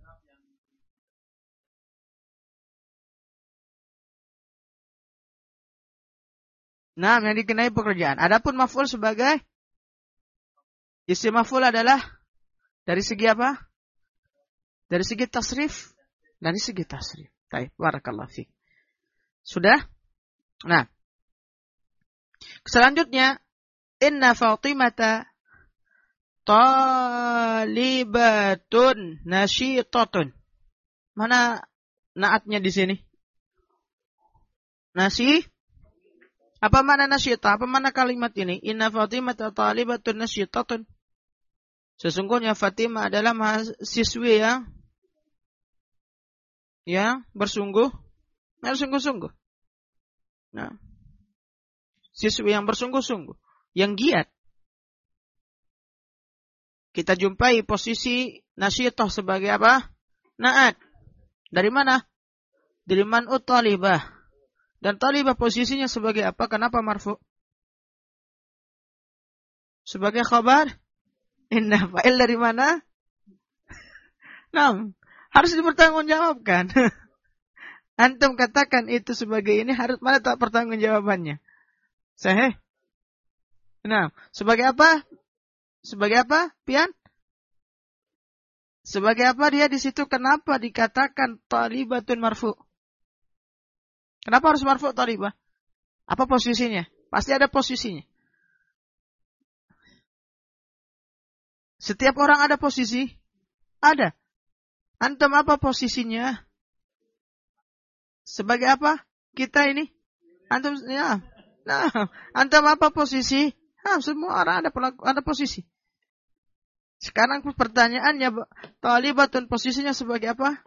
Nah, yang dikenai pekerjaan. Adapun maf'ul sebagai isim maf'ul adalah dari segi apa? Dari segi tasrif. Dari segi tasrif. Baik, barakallahu fiik. Sudah? Nah. Selanjutnya, inna Fatimata talibatun nasyitatun. Mana naatnya di sini? Apa mana nasyita? Apa mana kalimat ini? Inna Fatimata talibatun nasyitatun. Sesungguhnya Fatimah adalah mahasiswi yang bersungguh-sungguh. Nah, siswi yang bersungguh-sungguh, yang giat. Kita jumpai posisi nasyitah sebagai apa? Naat. Dari mana? Dari man'ut talibah. Dan talibah posisinya sebagai apa? Kenapa marfu? Sebagai khabar? Inna fa'il dari mana? Nah, harus dipertanggungjawabkan. Antum katakan itu sebagai ini harus mana tak pertanggungjawabannya? Sahih? Nah, sebagai apa? Sebagai apa, Pian? Sebagai apa dia di situ? Kenapa dikatakan talibatun marfu? Kenapa harus marfu talibah? Apa posisinya? Pasti ada posisinya. Setiap orang ada posisi? Ada. Antum apa posisinya? Sebagai apa? Kita ini? Antum ya. Nah, antum apa posisi? Nah, semua orang ada posisi. Sekarang pertanyaannya, talibatun posisinya sebagai apa?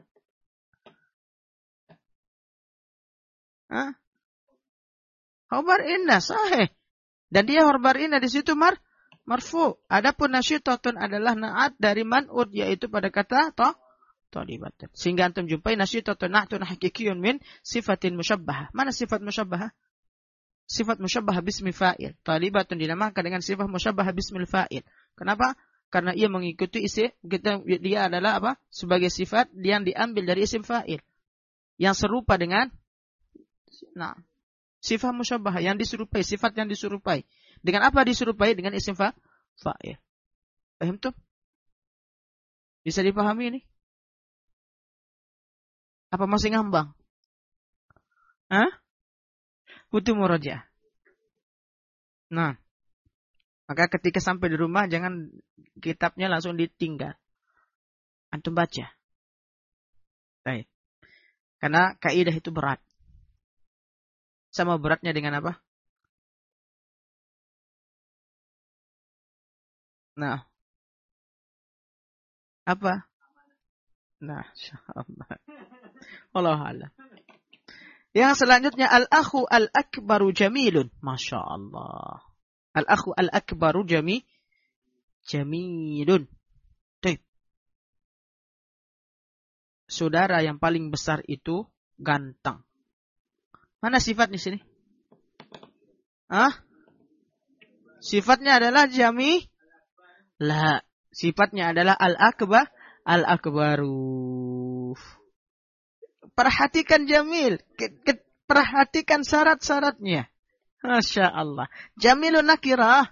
Hah? Khabar inna, sahih. Dan dia khabar inna di situ marfu. Adapun nasyitatun adalah na'at dari man'ud, yaitu pada kata talibatun. Sehingga antum jumpai nasyitatun na'tun hakikiyun min sifatin musyabbahah. Mana sifat musyabbahah? Sifat musyabbahah bismi fa'il. Talibatun dinamakan dengan sifat musyabbahah bismil fa'il. Kenapa? Karena ia mengikuti dia adalah apa? Sebagai sifat yang diambil dari isim fa'il. Yang serupa dengan sifat musyabbahah yang diserupai, sifat yang diserupai. Dengan apa diserupai? Dengan isim fa'il. Paham tuh? Bisa dipahami ini? Apa masih ngambang? Hah? Butuh murajaah. Nah, maka ketika sampai di rumah jangan kitabnya langsung ditinggal. Antum baca. Baik. Karena kaidah itu berat. Sama beratnya dengan apa? Nah. Apa? Nah, insyaallah. Wallahu a'lam. Yang selanjutnya al-akhu al-akbaru jamilun. Masya Allah. Al-akhu al-akbaru jamilun. Tuh. Saudara yang paling besar itu ganteng. Mana sifat di sini? Sifatnya adalah la. Sifatnya adalah al-akbaru. Perhatikan jamil. Perhatikan syarat-syaratnya. Masya Allah. Jamilun nakirah.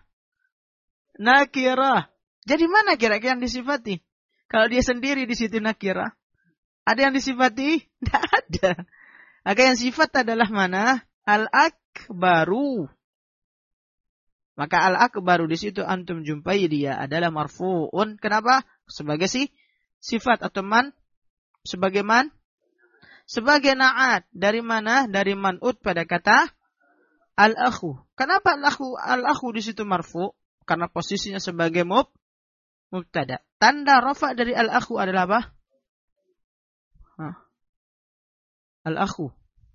Jadi mana kira-kira yang disifati? Kalau dia sendiri di situ nakirah. Ada yang disifati? Tidak ada. Maka yang sifat adalah mana? Al-akbaru. Maka al-akbaru di situ antum jumpai dia adalah marfu'un. Kenapa? Sebagai sifat atau sebagai sebagai na'at. Dari mana? Dari man'ut pada kata al-akhu. Kenapa al-akhu di situ marfu'? Karena posisinya sebagai mubtada. Tanda rafa dari al-akhu adalah apa? Al-akhu.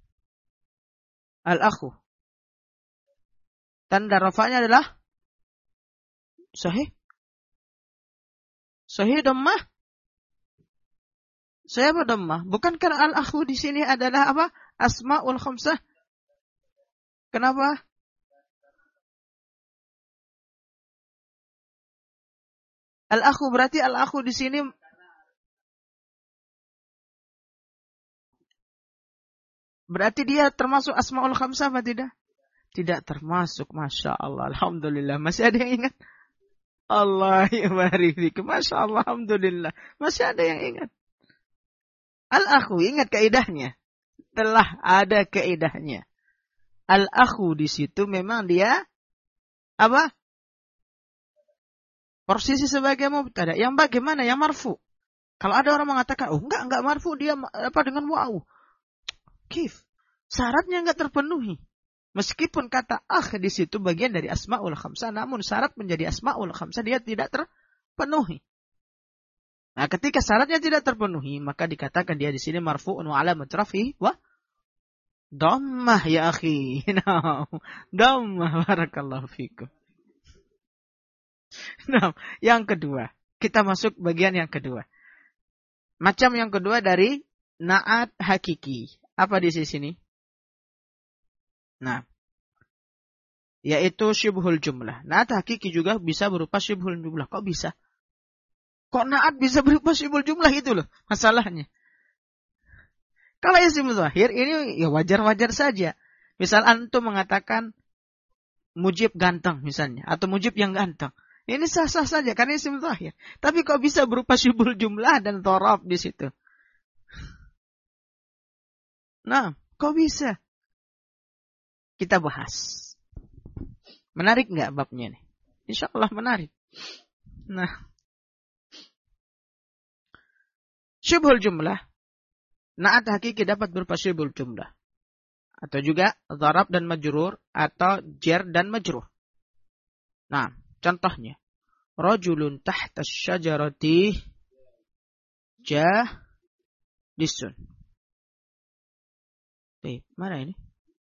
Tanda rafanya adalah sahih. Sahih dhammah. Saya apa dhammah? Bukankah al-akhu di sini adalah apa? Asmaul khamsah. Kenapa? Al-akhu berarti al-akhu di sini berarti dia termasuk asmaul khamsah apa tidak? Tidak termasuk. Masya Allah. Alhamdulillah. Masih ada yang ingat? Allah ya barik. Masya Allah. Alhamdulillah. Masih ada yang ingat? Al-akhu. Ingat kaidahnya. Telah ada kaidahnya. Al-akhu di situ memang dia apa? Posisi sebagai mubtada. Yang bagaimana? Yang marfu. Kalau ada orang mengatakan, oh enggak marfu, dia apa dengan waw. Kif. Syaratnya enggak terpenuhi. Meskipun kata di situ bagian dari asmaul khamsah, namun syarat menjadi asmaul khamsah dia tidak terpenuhi. Nah, ketika syaratnya tidak terpenuhi, maka dikatakan dia di sini marfu'un wa alamat rafihi wa dhammah ya akhi. Nah, dhammah barakallahu fikum. Nah, yang kedua, kita masuk bagian yang kedua. Macam yang kedua dari na'at hakiki. Apa di sini? Nah, yaitu syibhul jumlah. Na'at hakiki juga bisa berupa syibhul jumlah. Kok bisa? Kok na'at bisa berupa syibhul jumlah itu loh masalahnya. Kalau isim zahir ini ya wajar-wajar saja. Misal antum mengatakan mujib ganteng misalnya. Atau mujib yang ganteng. Ini sah-sah saja karena isim zahir. Tapi kok bisa berupa syibhul jumlah dan dhorab di situ? Nah, kok bisa? Kita bahas. Menarik nggak babnya nih? Insya Allah menarik. Nah, syibhul jumlah. Na'at hakiki dapat berupa syibhul jumlah. Atau juga dharab dan majrur. Atau jar dan majrur. Nah, contohnya. Rajulun tahta syajarati jalisun. Mana ini?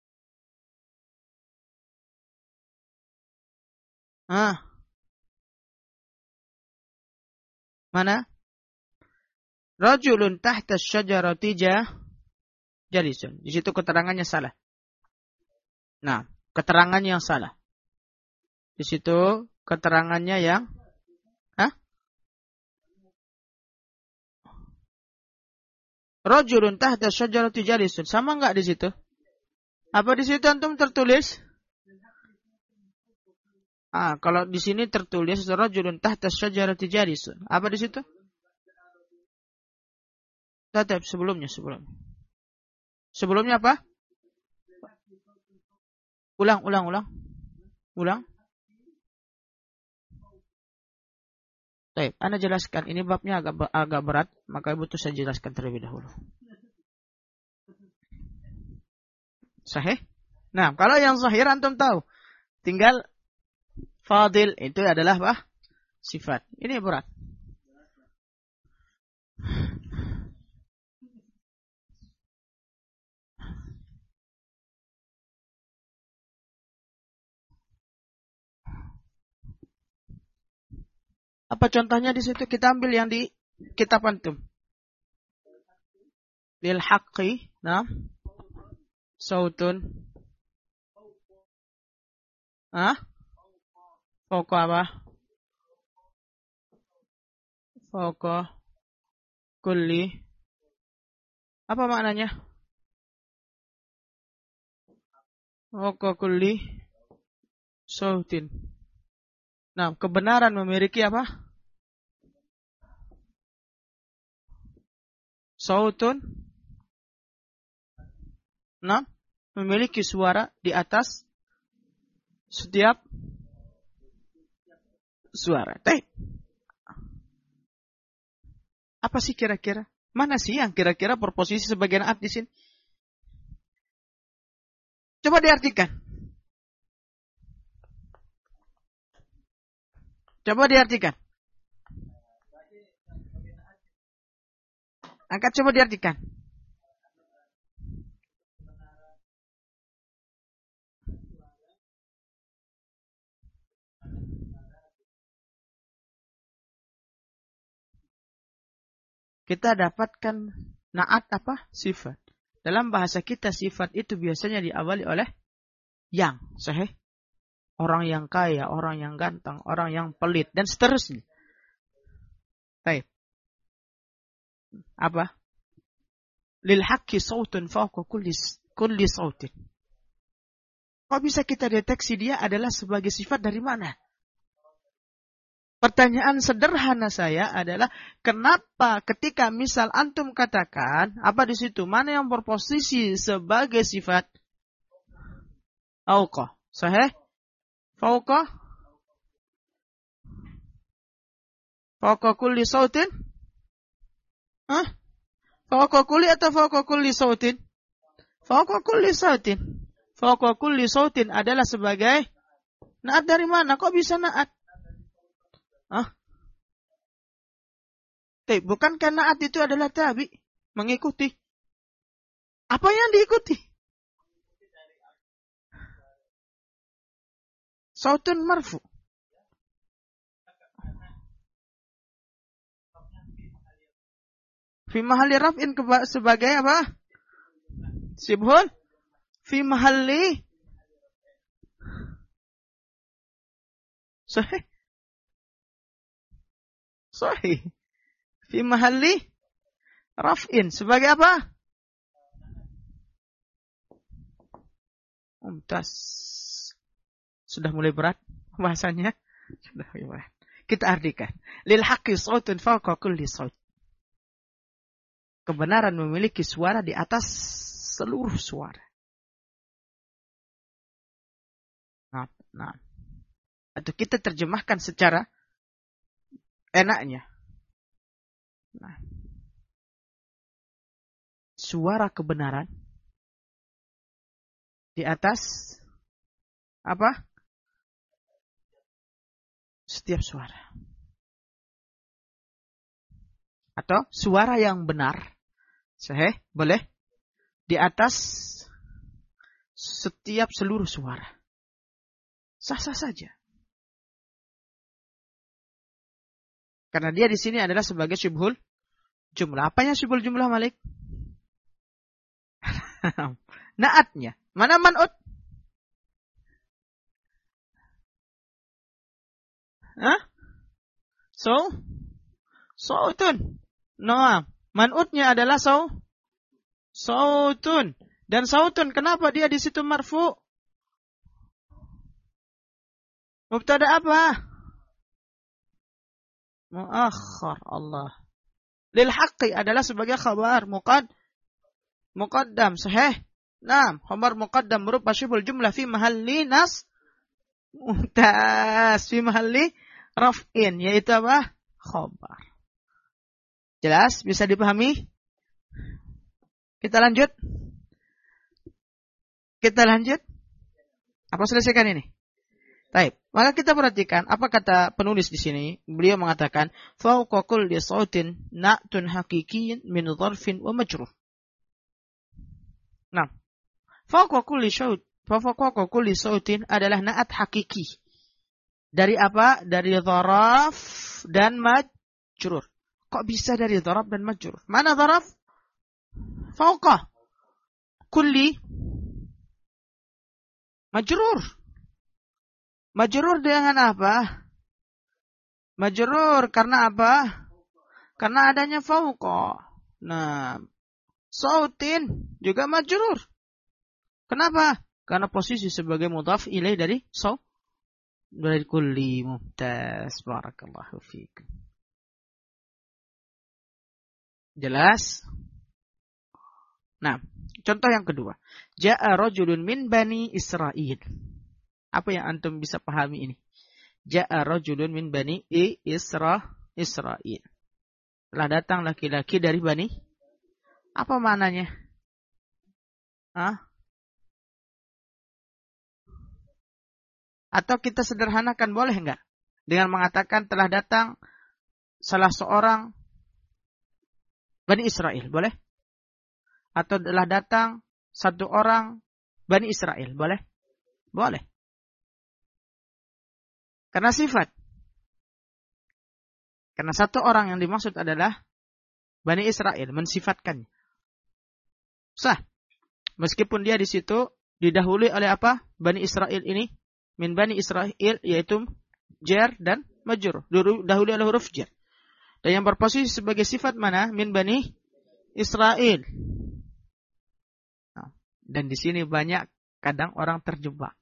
Mana? Rajulun tahta syajarati jalisun. Di situ keterangannya salah. Nah, keterangan yang salah. Di situ keterangannya yang Rajulun tahta syajarati jalisun. Sama enggak di situ? Apa di situ antum tertulis? Kalau di sini tertulis rajulun tahta syajarati jalisun. Apa di situ? Tetap sebelumnya. Sebelumnya apa? Ulang. Baik, Anda jelaskan. Ini babnya agak berat, maka butuh saya jelaskan terlebih dahulu. Sahih? Nah, kalau yang zahir antum tahu. Tinggal fadil itu adalah apa? Sifat. Ini berat. Apa contohnya di situ? Kita ambil yang di kitab antum. Lil haqqi, nah, sautun. Fauqa apa? Fauqa kulli. Apa maknanya? Fauqa kulli sautin. Nah, kebenaran memiliki apa? Sautun. Nah, memiliki suara di atas setiap suara. Apa sih kira-kira? Mana sih yang kira-kira berposisi sebagai naat di sini? Coba diartikan. Coba diartikan. Angkat coba diartikan. Kita dapatkan naat apa? Sifat. Dalam bahasa kita sifat itu biasanya diawali oleh yang. Sahih. Orang yang kaya, orang yang ganteng, orang yang pelit, dan seterusnya. Baik. Apa? Lil haqqi sautun fawqa kulli sautin. Kok bisa kita deteksi dia adalah sebagai sifat dari mana? Pertanyaan sederhana saya adalah, kenapa ketika misal antum katakan, apa di situ? Mana yang berposisi sebagai sifat? Fauqa. Sahih? Fauqa? Fauqa kulli sautin? Fauqa kulli atau fauqa kulli sautin? Fauqa kulli sautin. Fauqa kulli sautin adalah sebagai naat dari mana? Kok bisa naat? Bukankah naat itu adalah tabi? Mengikuti. Apa yang diikuti? Sautun marfu. Fi mahalli raf'in sebagai apa? Sibhul. Fi mahalli. Sahih. Sahih. Fi mahalli raf'in sebagai apa? Mumtaz. Sudah mulai berat bahasanya. Sudah mulai berat. Kita artikan. Lil haqqi sautun fawqa kulli saut. Kebenaran memiliki suara di atas seluruh suara. Nah. Atau kita terjemahkan secara enaknya. Nah. Suara kebenaran di atas apa? Setiap suara. Atau suara yang benar. Sahih? Boleh? Di atas setiap seluruh suara. Sah-sah saja. Karena dia di sini adalah sebagai syibhul jumlah. Apanya syibhul jumlah, Malik? Naatnya. Mana man'ut? Sautun. Nah, man'utnya adalah sautun. Dan sautun, kenapa dia di situ marfu? Mubtada apa? Muakhar. Allah. Lil haqqi adalah sebagai khabar muqaddam. Sahih? Nah, khabar muqaddam berupa syibhul jumlah fi mahalli nas. Mumtaz. Fi mahalli raf'in. Yaitu apa? Khabar. Jelas? Bisa dipahami? Kita lanjut. Apa selesaikan ini? Baik. Maka kita perhatikan apa kata penulis di sini. Beliau mengatakan, fawqa kulli sautin na'tun haqiqiyyin min dharfin wa majrur. Nah, fawqa kulli sautin adalah na'at hakiki. Dari apa? Dari dzaraf dan majrur. Kok bisa dari dzaraf dan majrur? Mana dzaraf? Fauqah. Kulli. Majrur. Majrur dengan apa? Majrur karena apa? Karena adanya fauqa. Nah, sautin juga majrur. Kenapa? Karena posisi sebagai mudhaf ilaih dari kulli. Mumtaz. Barakallahu fiikum. Jelas? Nah, contoh yang kedua. Ja'a rajulun min bani Israil. Apa yang antum bisa pahami ini? Ja'a rajulun min bani Israil. Telah datang laki-laki dari Bani. Apa maknanya? Atau kita sederhanakan, boleh enggak? Dengan mengatakan telah datang salah seorang Bani Israel, boleh? Atau telah datang satu orang Bani Israel, boleh? Boleh. Karena sifat. Karena satu orang yang dimaksud adalah Bani Israel, mensifatkannya. Sah. Meskipun dia di situ didahului oleh apa? Bani Israel ini, min Bani Israel, yaitu jar dan majrur. Didahului oleh huruf jar. Dan yang berposisi sebagai sifat mana? Min Bani Israel. Nah, dan di sini banyak kadang orang terjebak.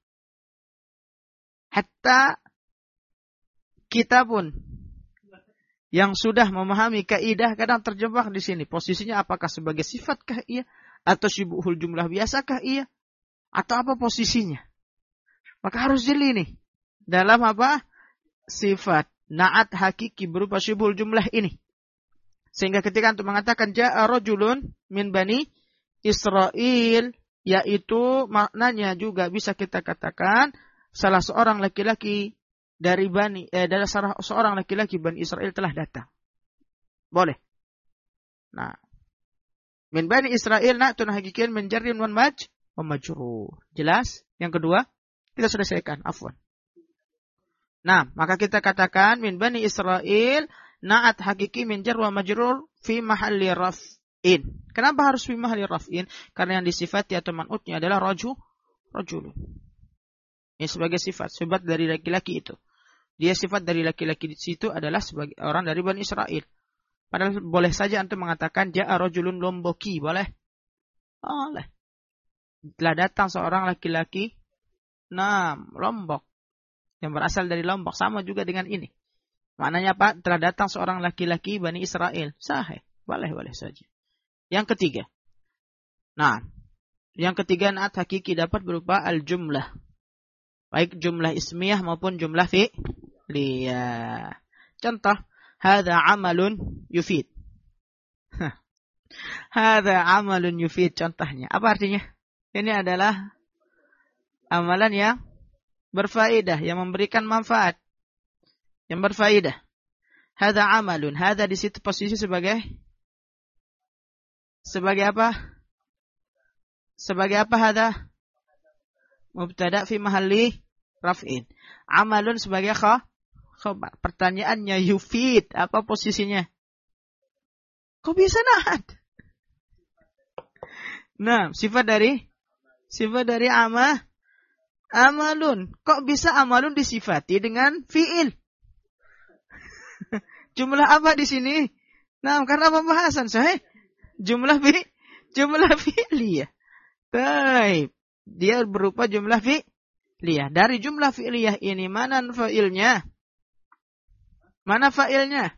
Hatta kita pun yang sudah memahami kaidah kadang terjebak di sini. Posisinya apakah sebagai sifatkah iya? Atau syubuhul jumlah biasakah iya? Atau apa posisinya? Maka harus jeli nih. Dalam apa? Sifat. Na'at hakiki berupa syubuhul jumlah ini. Sehingga ketika antum mengatakan ja'a rajulun min bani Israel, yaitu maknanya juga bisa kita katakan salah seorang laki-laki dari seorang laki-laki Bani Israel telah datang. Boleh. Nah, min Bani Israel na'tun hakikian min jarrin wa majrur. Jelas? Yang kedua, kita sudah selesaikan. Afwan. Nah, maka kita katakan min Bani Israel na'at hakiki min jar wa majrur fi mahalli raf'in. Kenapa harus fi mahalli raf'in? Karena yang disifati atau man'utnya adalah rajulun. Ini sebagai sifat dari laki-laki itu. Dia sifat dari laki-laki di situ adalah sebagai orang dari Bani Israel. Padahal boleh saja antum mengatakan ja'a rajulun lomboki, boleh? Boleh. Telah datang seorang laki-laki Lombok yang berasal dari Lombok, sama juga dengan ini. Maknanya apa? Telah datang seorang laki-laki Bani Israel. Sahih. Boleh saja. Yang ketiga. Nah, yang ketiga na'at hakiki dapat berupa al-jumlah. Baik jumlah ismiyah maupun jumlah fi'liyah. Contoh, hadza amalun yufid. Hadza amalun yufid contohnya. Apa artinya? Ini adalah amalan yang berfaedah, yang memberikan manfaat, yang berfaedah. Hadza amalun. Hadza di situ posisi sebagai apa? Sebagai apa hadza? Mubtada fi mahalli raf'in. Amalun sebagai khabar. Pertanyaannya yufid, apa posisinya? Kok bisa na'at? Nah, sifat dari amalun. Kok bisa amalun disifati dengan fi'il? Jumlah apa di sini? Nah, karena pembahasan saya jumlah fi'liyah. Baik. Dia berupa jumlah fi'liyah. Dari jumlah fi'liyah ini mana fa'ilnya? Mana fa'ilnya?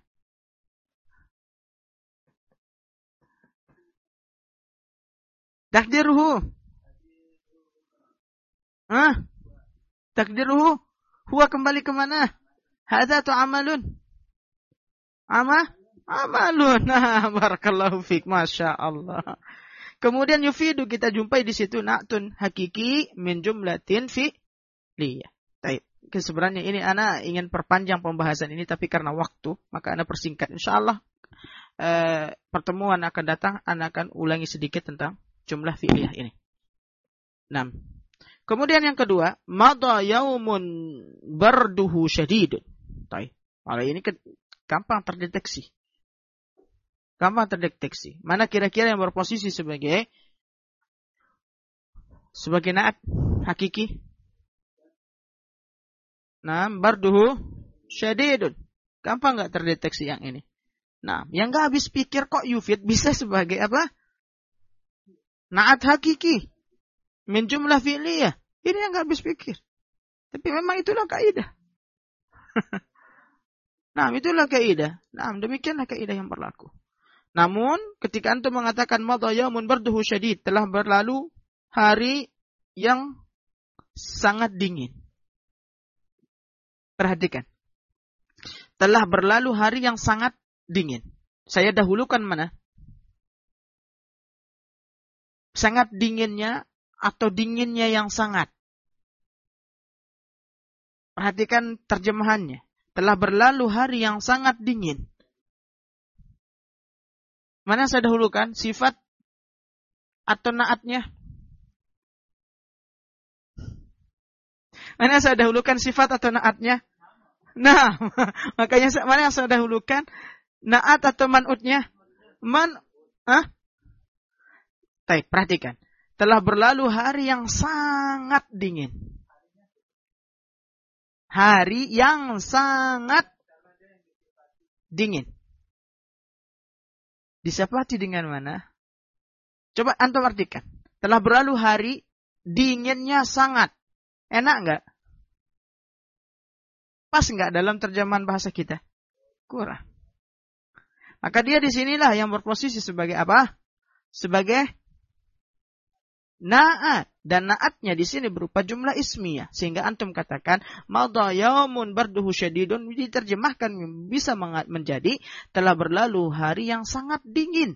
Takdiruhu. Takdiruhu. Huwa kembali ke mana? Hadza tu amalun. Amalun. Nah, barakallahu fiik. Masya Allah. Kemudian yufidu kita jumpai di situ na'tun hakiki min jumlatin fi'liyah. Baik. Sebenarnya ini ana ingin perpanjang pembahasan ini tapi karena waktu maka ana persingkat. Insyaallah pertemuan akan datang ana akan ulangi sedikit tentang jumlah fi'liyah ini. 6. Kemudian yang kedua, madha yaumun barduhu syadidun. Baik. Kalau ini gampang terdeteksi. Gampang terdeteksi. Mana kira-kira yang berposisi sebagai naat hakiki? Nah, barduhu syadidun. Gampang enggak terdeteksi yang ini? Nah, yang enggak habis pikir kok yufid bisa sebagai apa? Naat hakiki. Min jumlah fi'liyah. Ini yang enggak habis pikir. Tapi memang itulah kaidah. Nah, itulah kaidah. Nah, demikianlah kaidah yang berlaku. Namun, ketika antum mengatakan madha yaumun barduhu syadid, telah berlalu hari yang sangat dingin. Perhatikan. Telah berlalu hari yang sangat dingin. Saya dahulukan mana? Sangat dinginnya atau dinginnya yang sangat. Perhatikan terjemahannya. Telah berlalu hari yang sangat dingin. Mana saya dahulukan? Sifat atau naatnya? Mana saya dahulukan sifat atau naatnya? Nah, makanya mana yang saya dahulukan? Naat atau man'utnya? Baik, perhatikan. Telah berlalu hari yang sangat dingin. Hari yang sangat dingin. Disapati dengan mana? Coba antum artikan. Telah berlalu hari dinginnya sangat. Enak enggak? Pas enggak dalam terjemahan bahasa kita? Kurang. Maka dia di sinilah yang berposisi sebagai apa? Sebagai naat. Dan naatnya di sini berupa jumlah ismiyah. Sehingga antum katakan, madha yaumun barduhu syadidun, diterjemahkan bisa menjadi telah berlalu hari yang sangat dingin.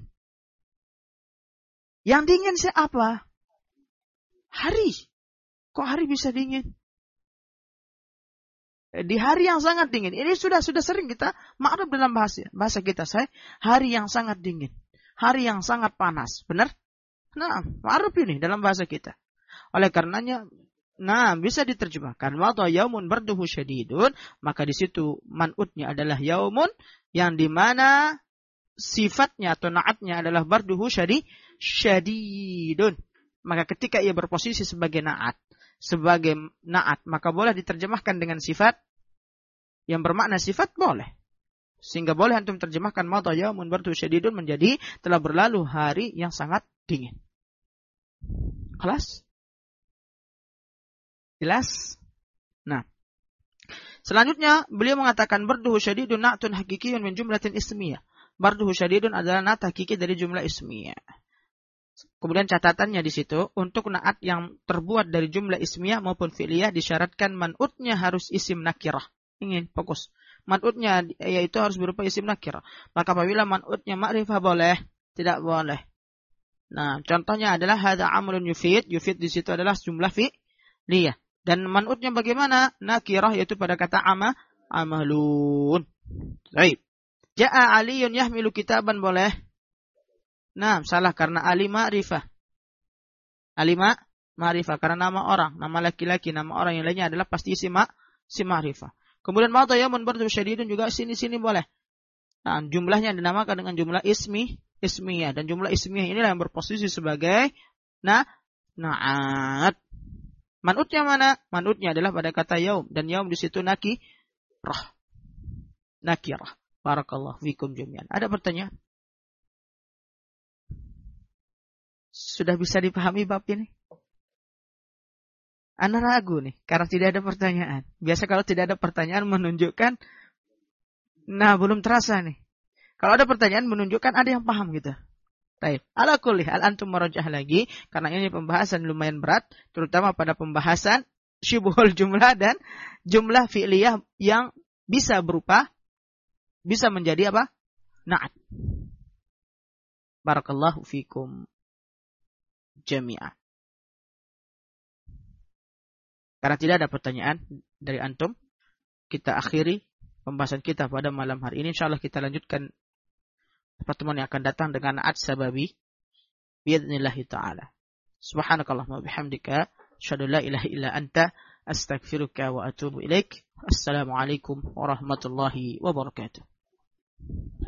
Yang dingin siapa? Hari. Kok hari bisa dingin? Di hari yang sangat dingin. Ini sudah sering kita makruf dalam bahasa kita. Hari yang sangat dingin. Hari yang sangat panas. Benar? Nah, makruf ini dalam bahasa kita. Oleh karenanya, bisa diterjemahkan madha yaumun barduhu syadidun, maka di situ man'utnya adalah yaumun yang di mana sifatnya atau naatnya adalah barduhu syadidun. Maka ketika ia berposisi sebagai naat, maka boleh diterjemahkan dengan sifat yang bermakna sifat, boleh. Sehingga boleh antum terjemahkan madha yaumun barduhu syadidun menjadi telah berlalu hari yang sangat dingin. Kelas? Jelas? Nah, selanjutnya beliau mengatakan barduhu syadidun na'tun hakikiyun min jumlatin ismiyah. Barduhu syadidun adalah naat hakiki dari jumlah ismiyah. Kemudian catatannya di situ, untuk naat yang terbuat dari jumlah ismiyah maupun fi'liyah disyaratkan man'utnya harus isim nakirah. Ingin fokus. Man'utnya yaitu harus berupa isim nakirah. Maka apabila man'utnya ma'rifah boleh, tidak boleh. Nah, contohnya adalah hadza amrun yufid. Yufid di situ adalah jumlah fi'liyah. Dan man'utnya bagaimana? Nakirah yaitu pada kata amalun. Baik. Ja'a Aliyun yahmilu kitaban boleh? Nah, salah karena Ali ma'rifah. Ali ma'rifah karena nama orang, nama laki-laki, nama orang yang lainnya adalah pasti si ma'rifah. Kemudian madha yaumun barduhu syadidun juga sini boleh. Nah, jumlahnya dinamakan dengan jumlah ismiyah, dan jumlah ismiyah inilah yang berposisi sebagai naat. Man'utnya mana? Man'utnya adalah pada kata yaum, dan yaum di situ nakirah. Barakallahu fikum jami'an. Ada pertanyaan? Sudah bisa dipahami bab ini? Ana ragu nih, karena tidak ada pertanyaan. Biasa kalau tidak ada pertanyaan menunjukkan, belum terasa nih. Kalau ada pertanyaan menunjukkan ada yang paham gitu. Baik. Ala kulli hal antum merajah lagi, karena ini pembahasan lumayan berat, terutama pada pembahasan syubuhul jumlah dan jumlah fi'liyah yang bisa menjadi apa? Na'at. Barakallahu fikum jami'ah. Karena tidak ada pertanyaan dari antum, kita akhiri pembahasan kita pada malam hari ini. Insyaallah kita lanjutkan pertemuan yang akan datang dengan na'at sababi biidznillah ta'ala. Subhanakallahumma bihamdika Asyhadu la ilaha illa anta astaghfiruka wa atubu ilaik. Assalamualaikum warahmatullahi wabarakatuh.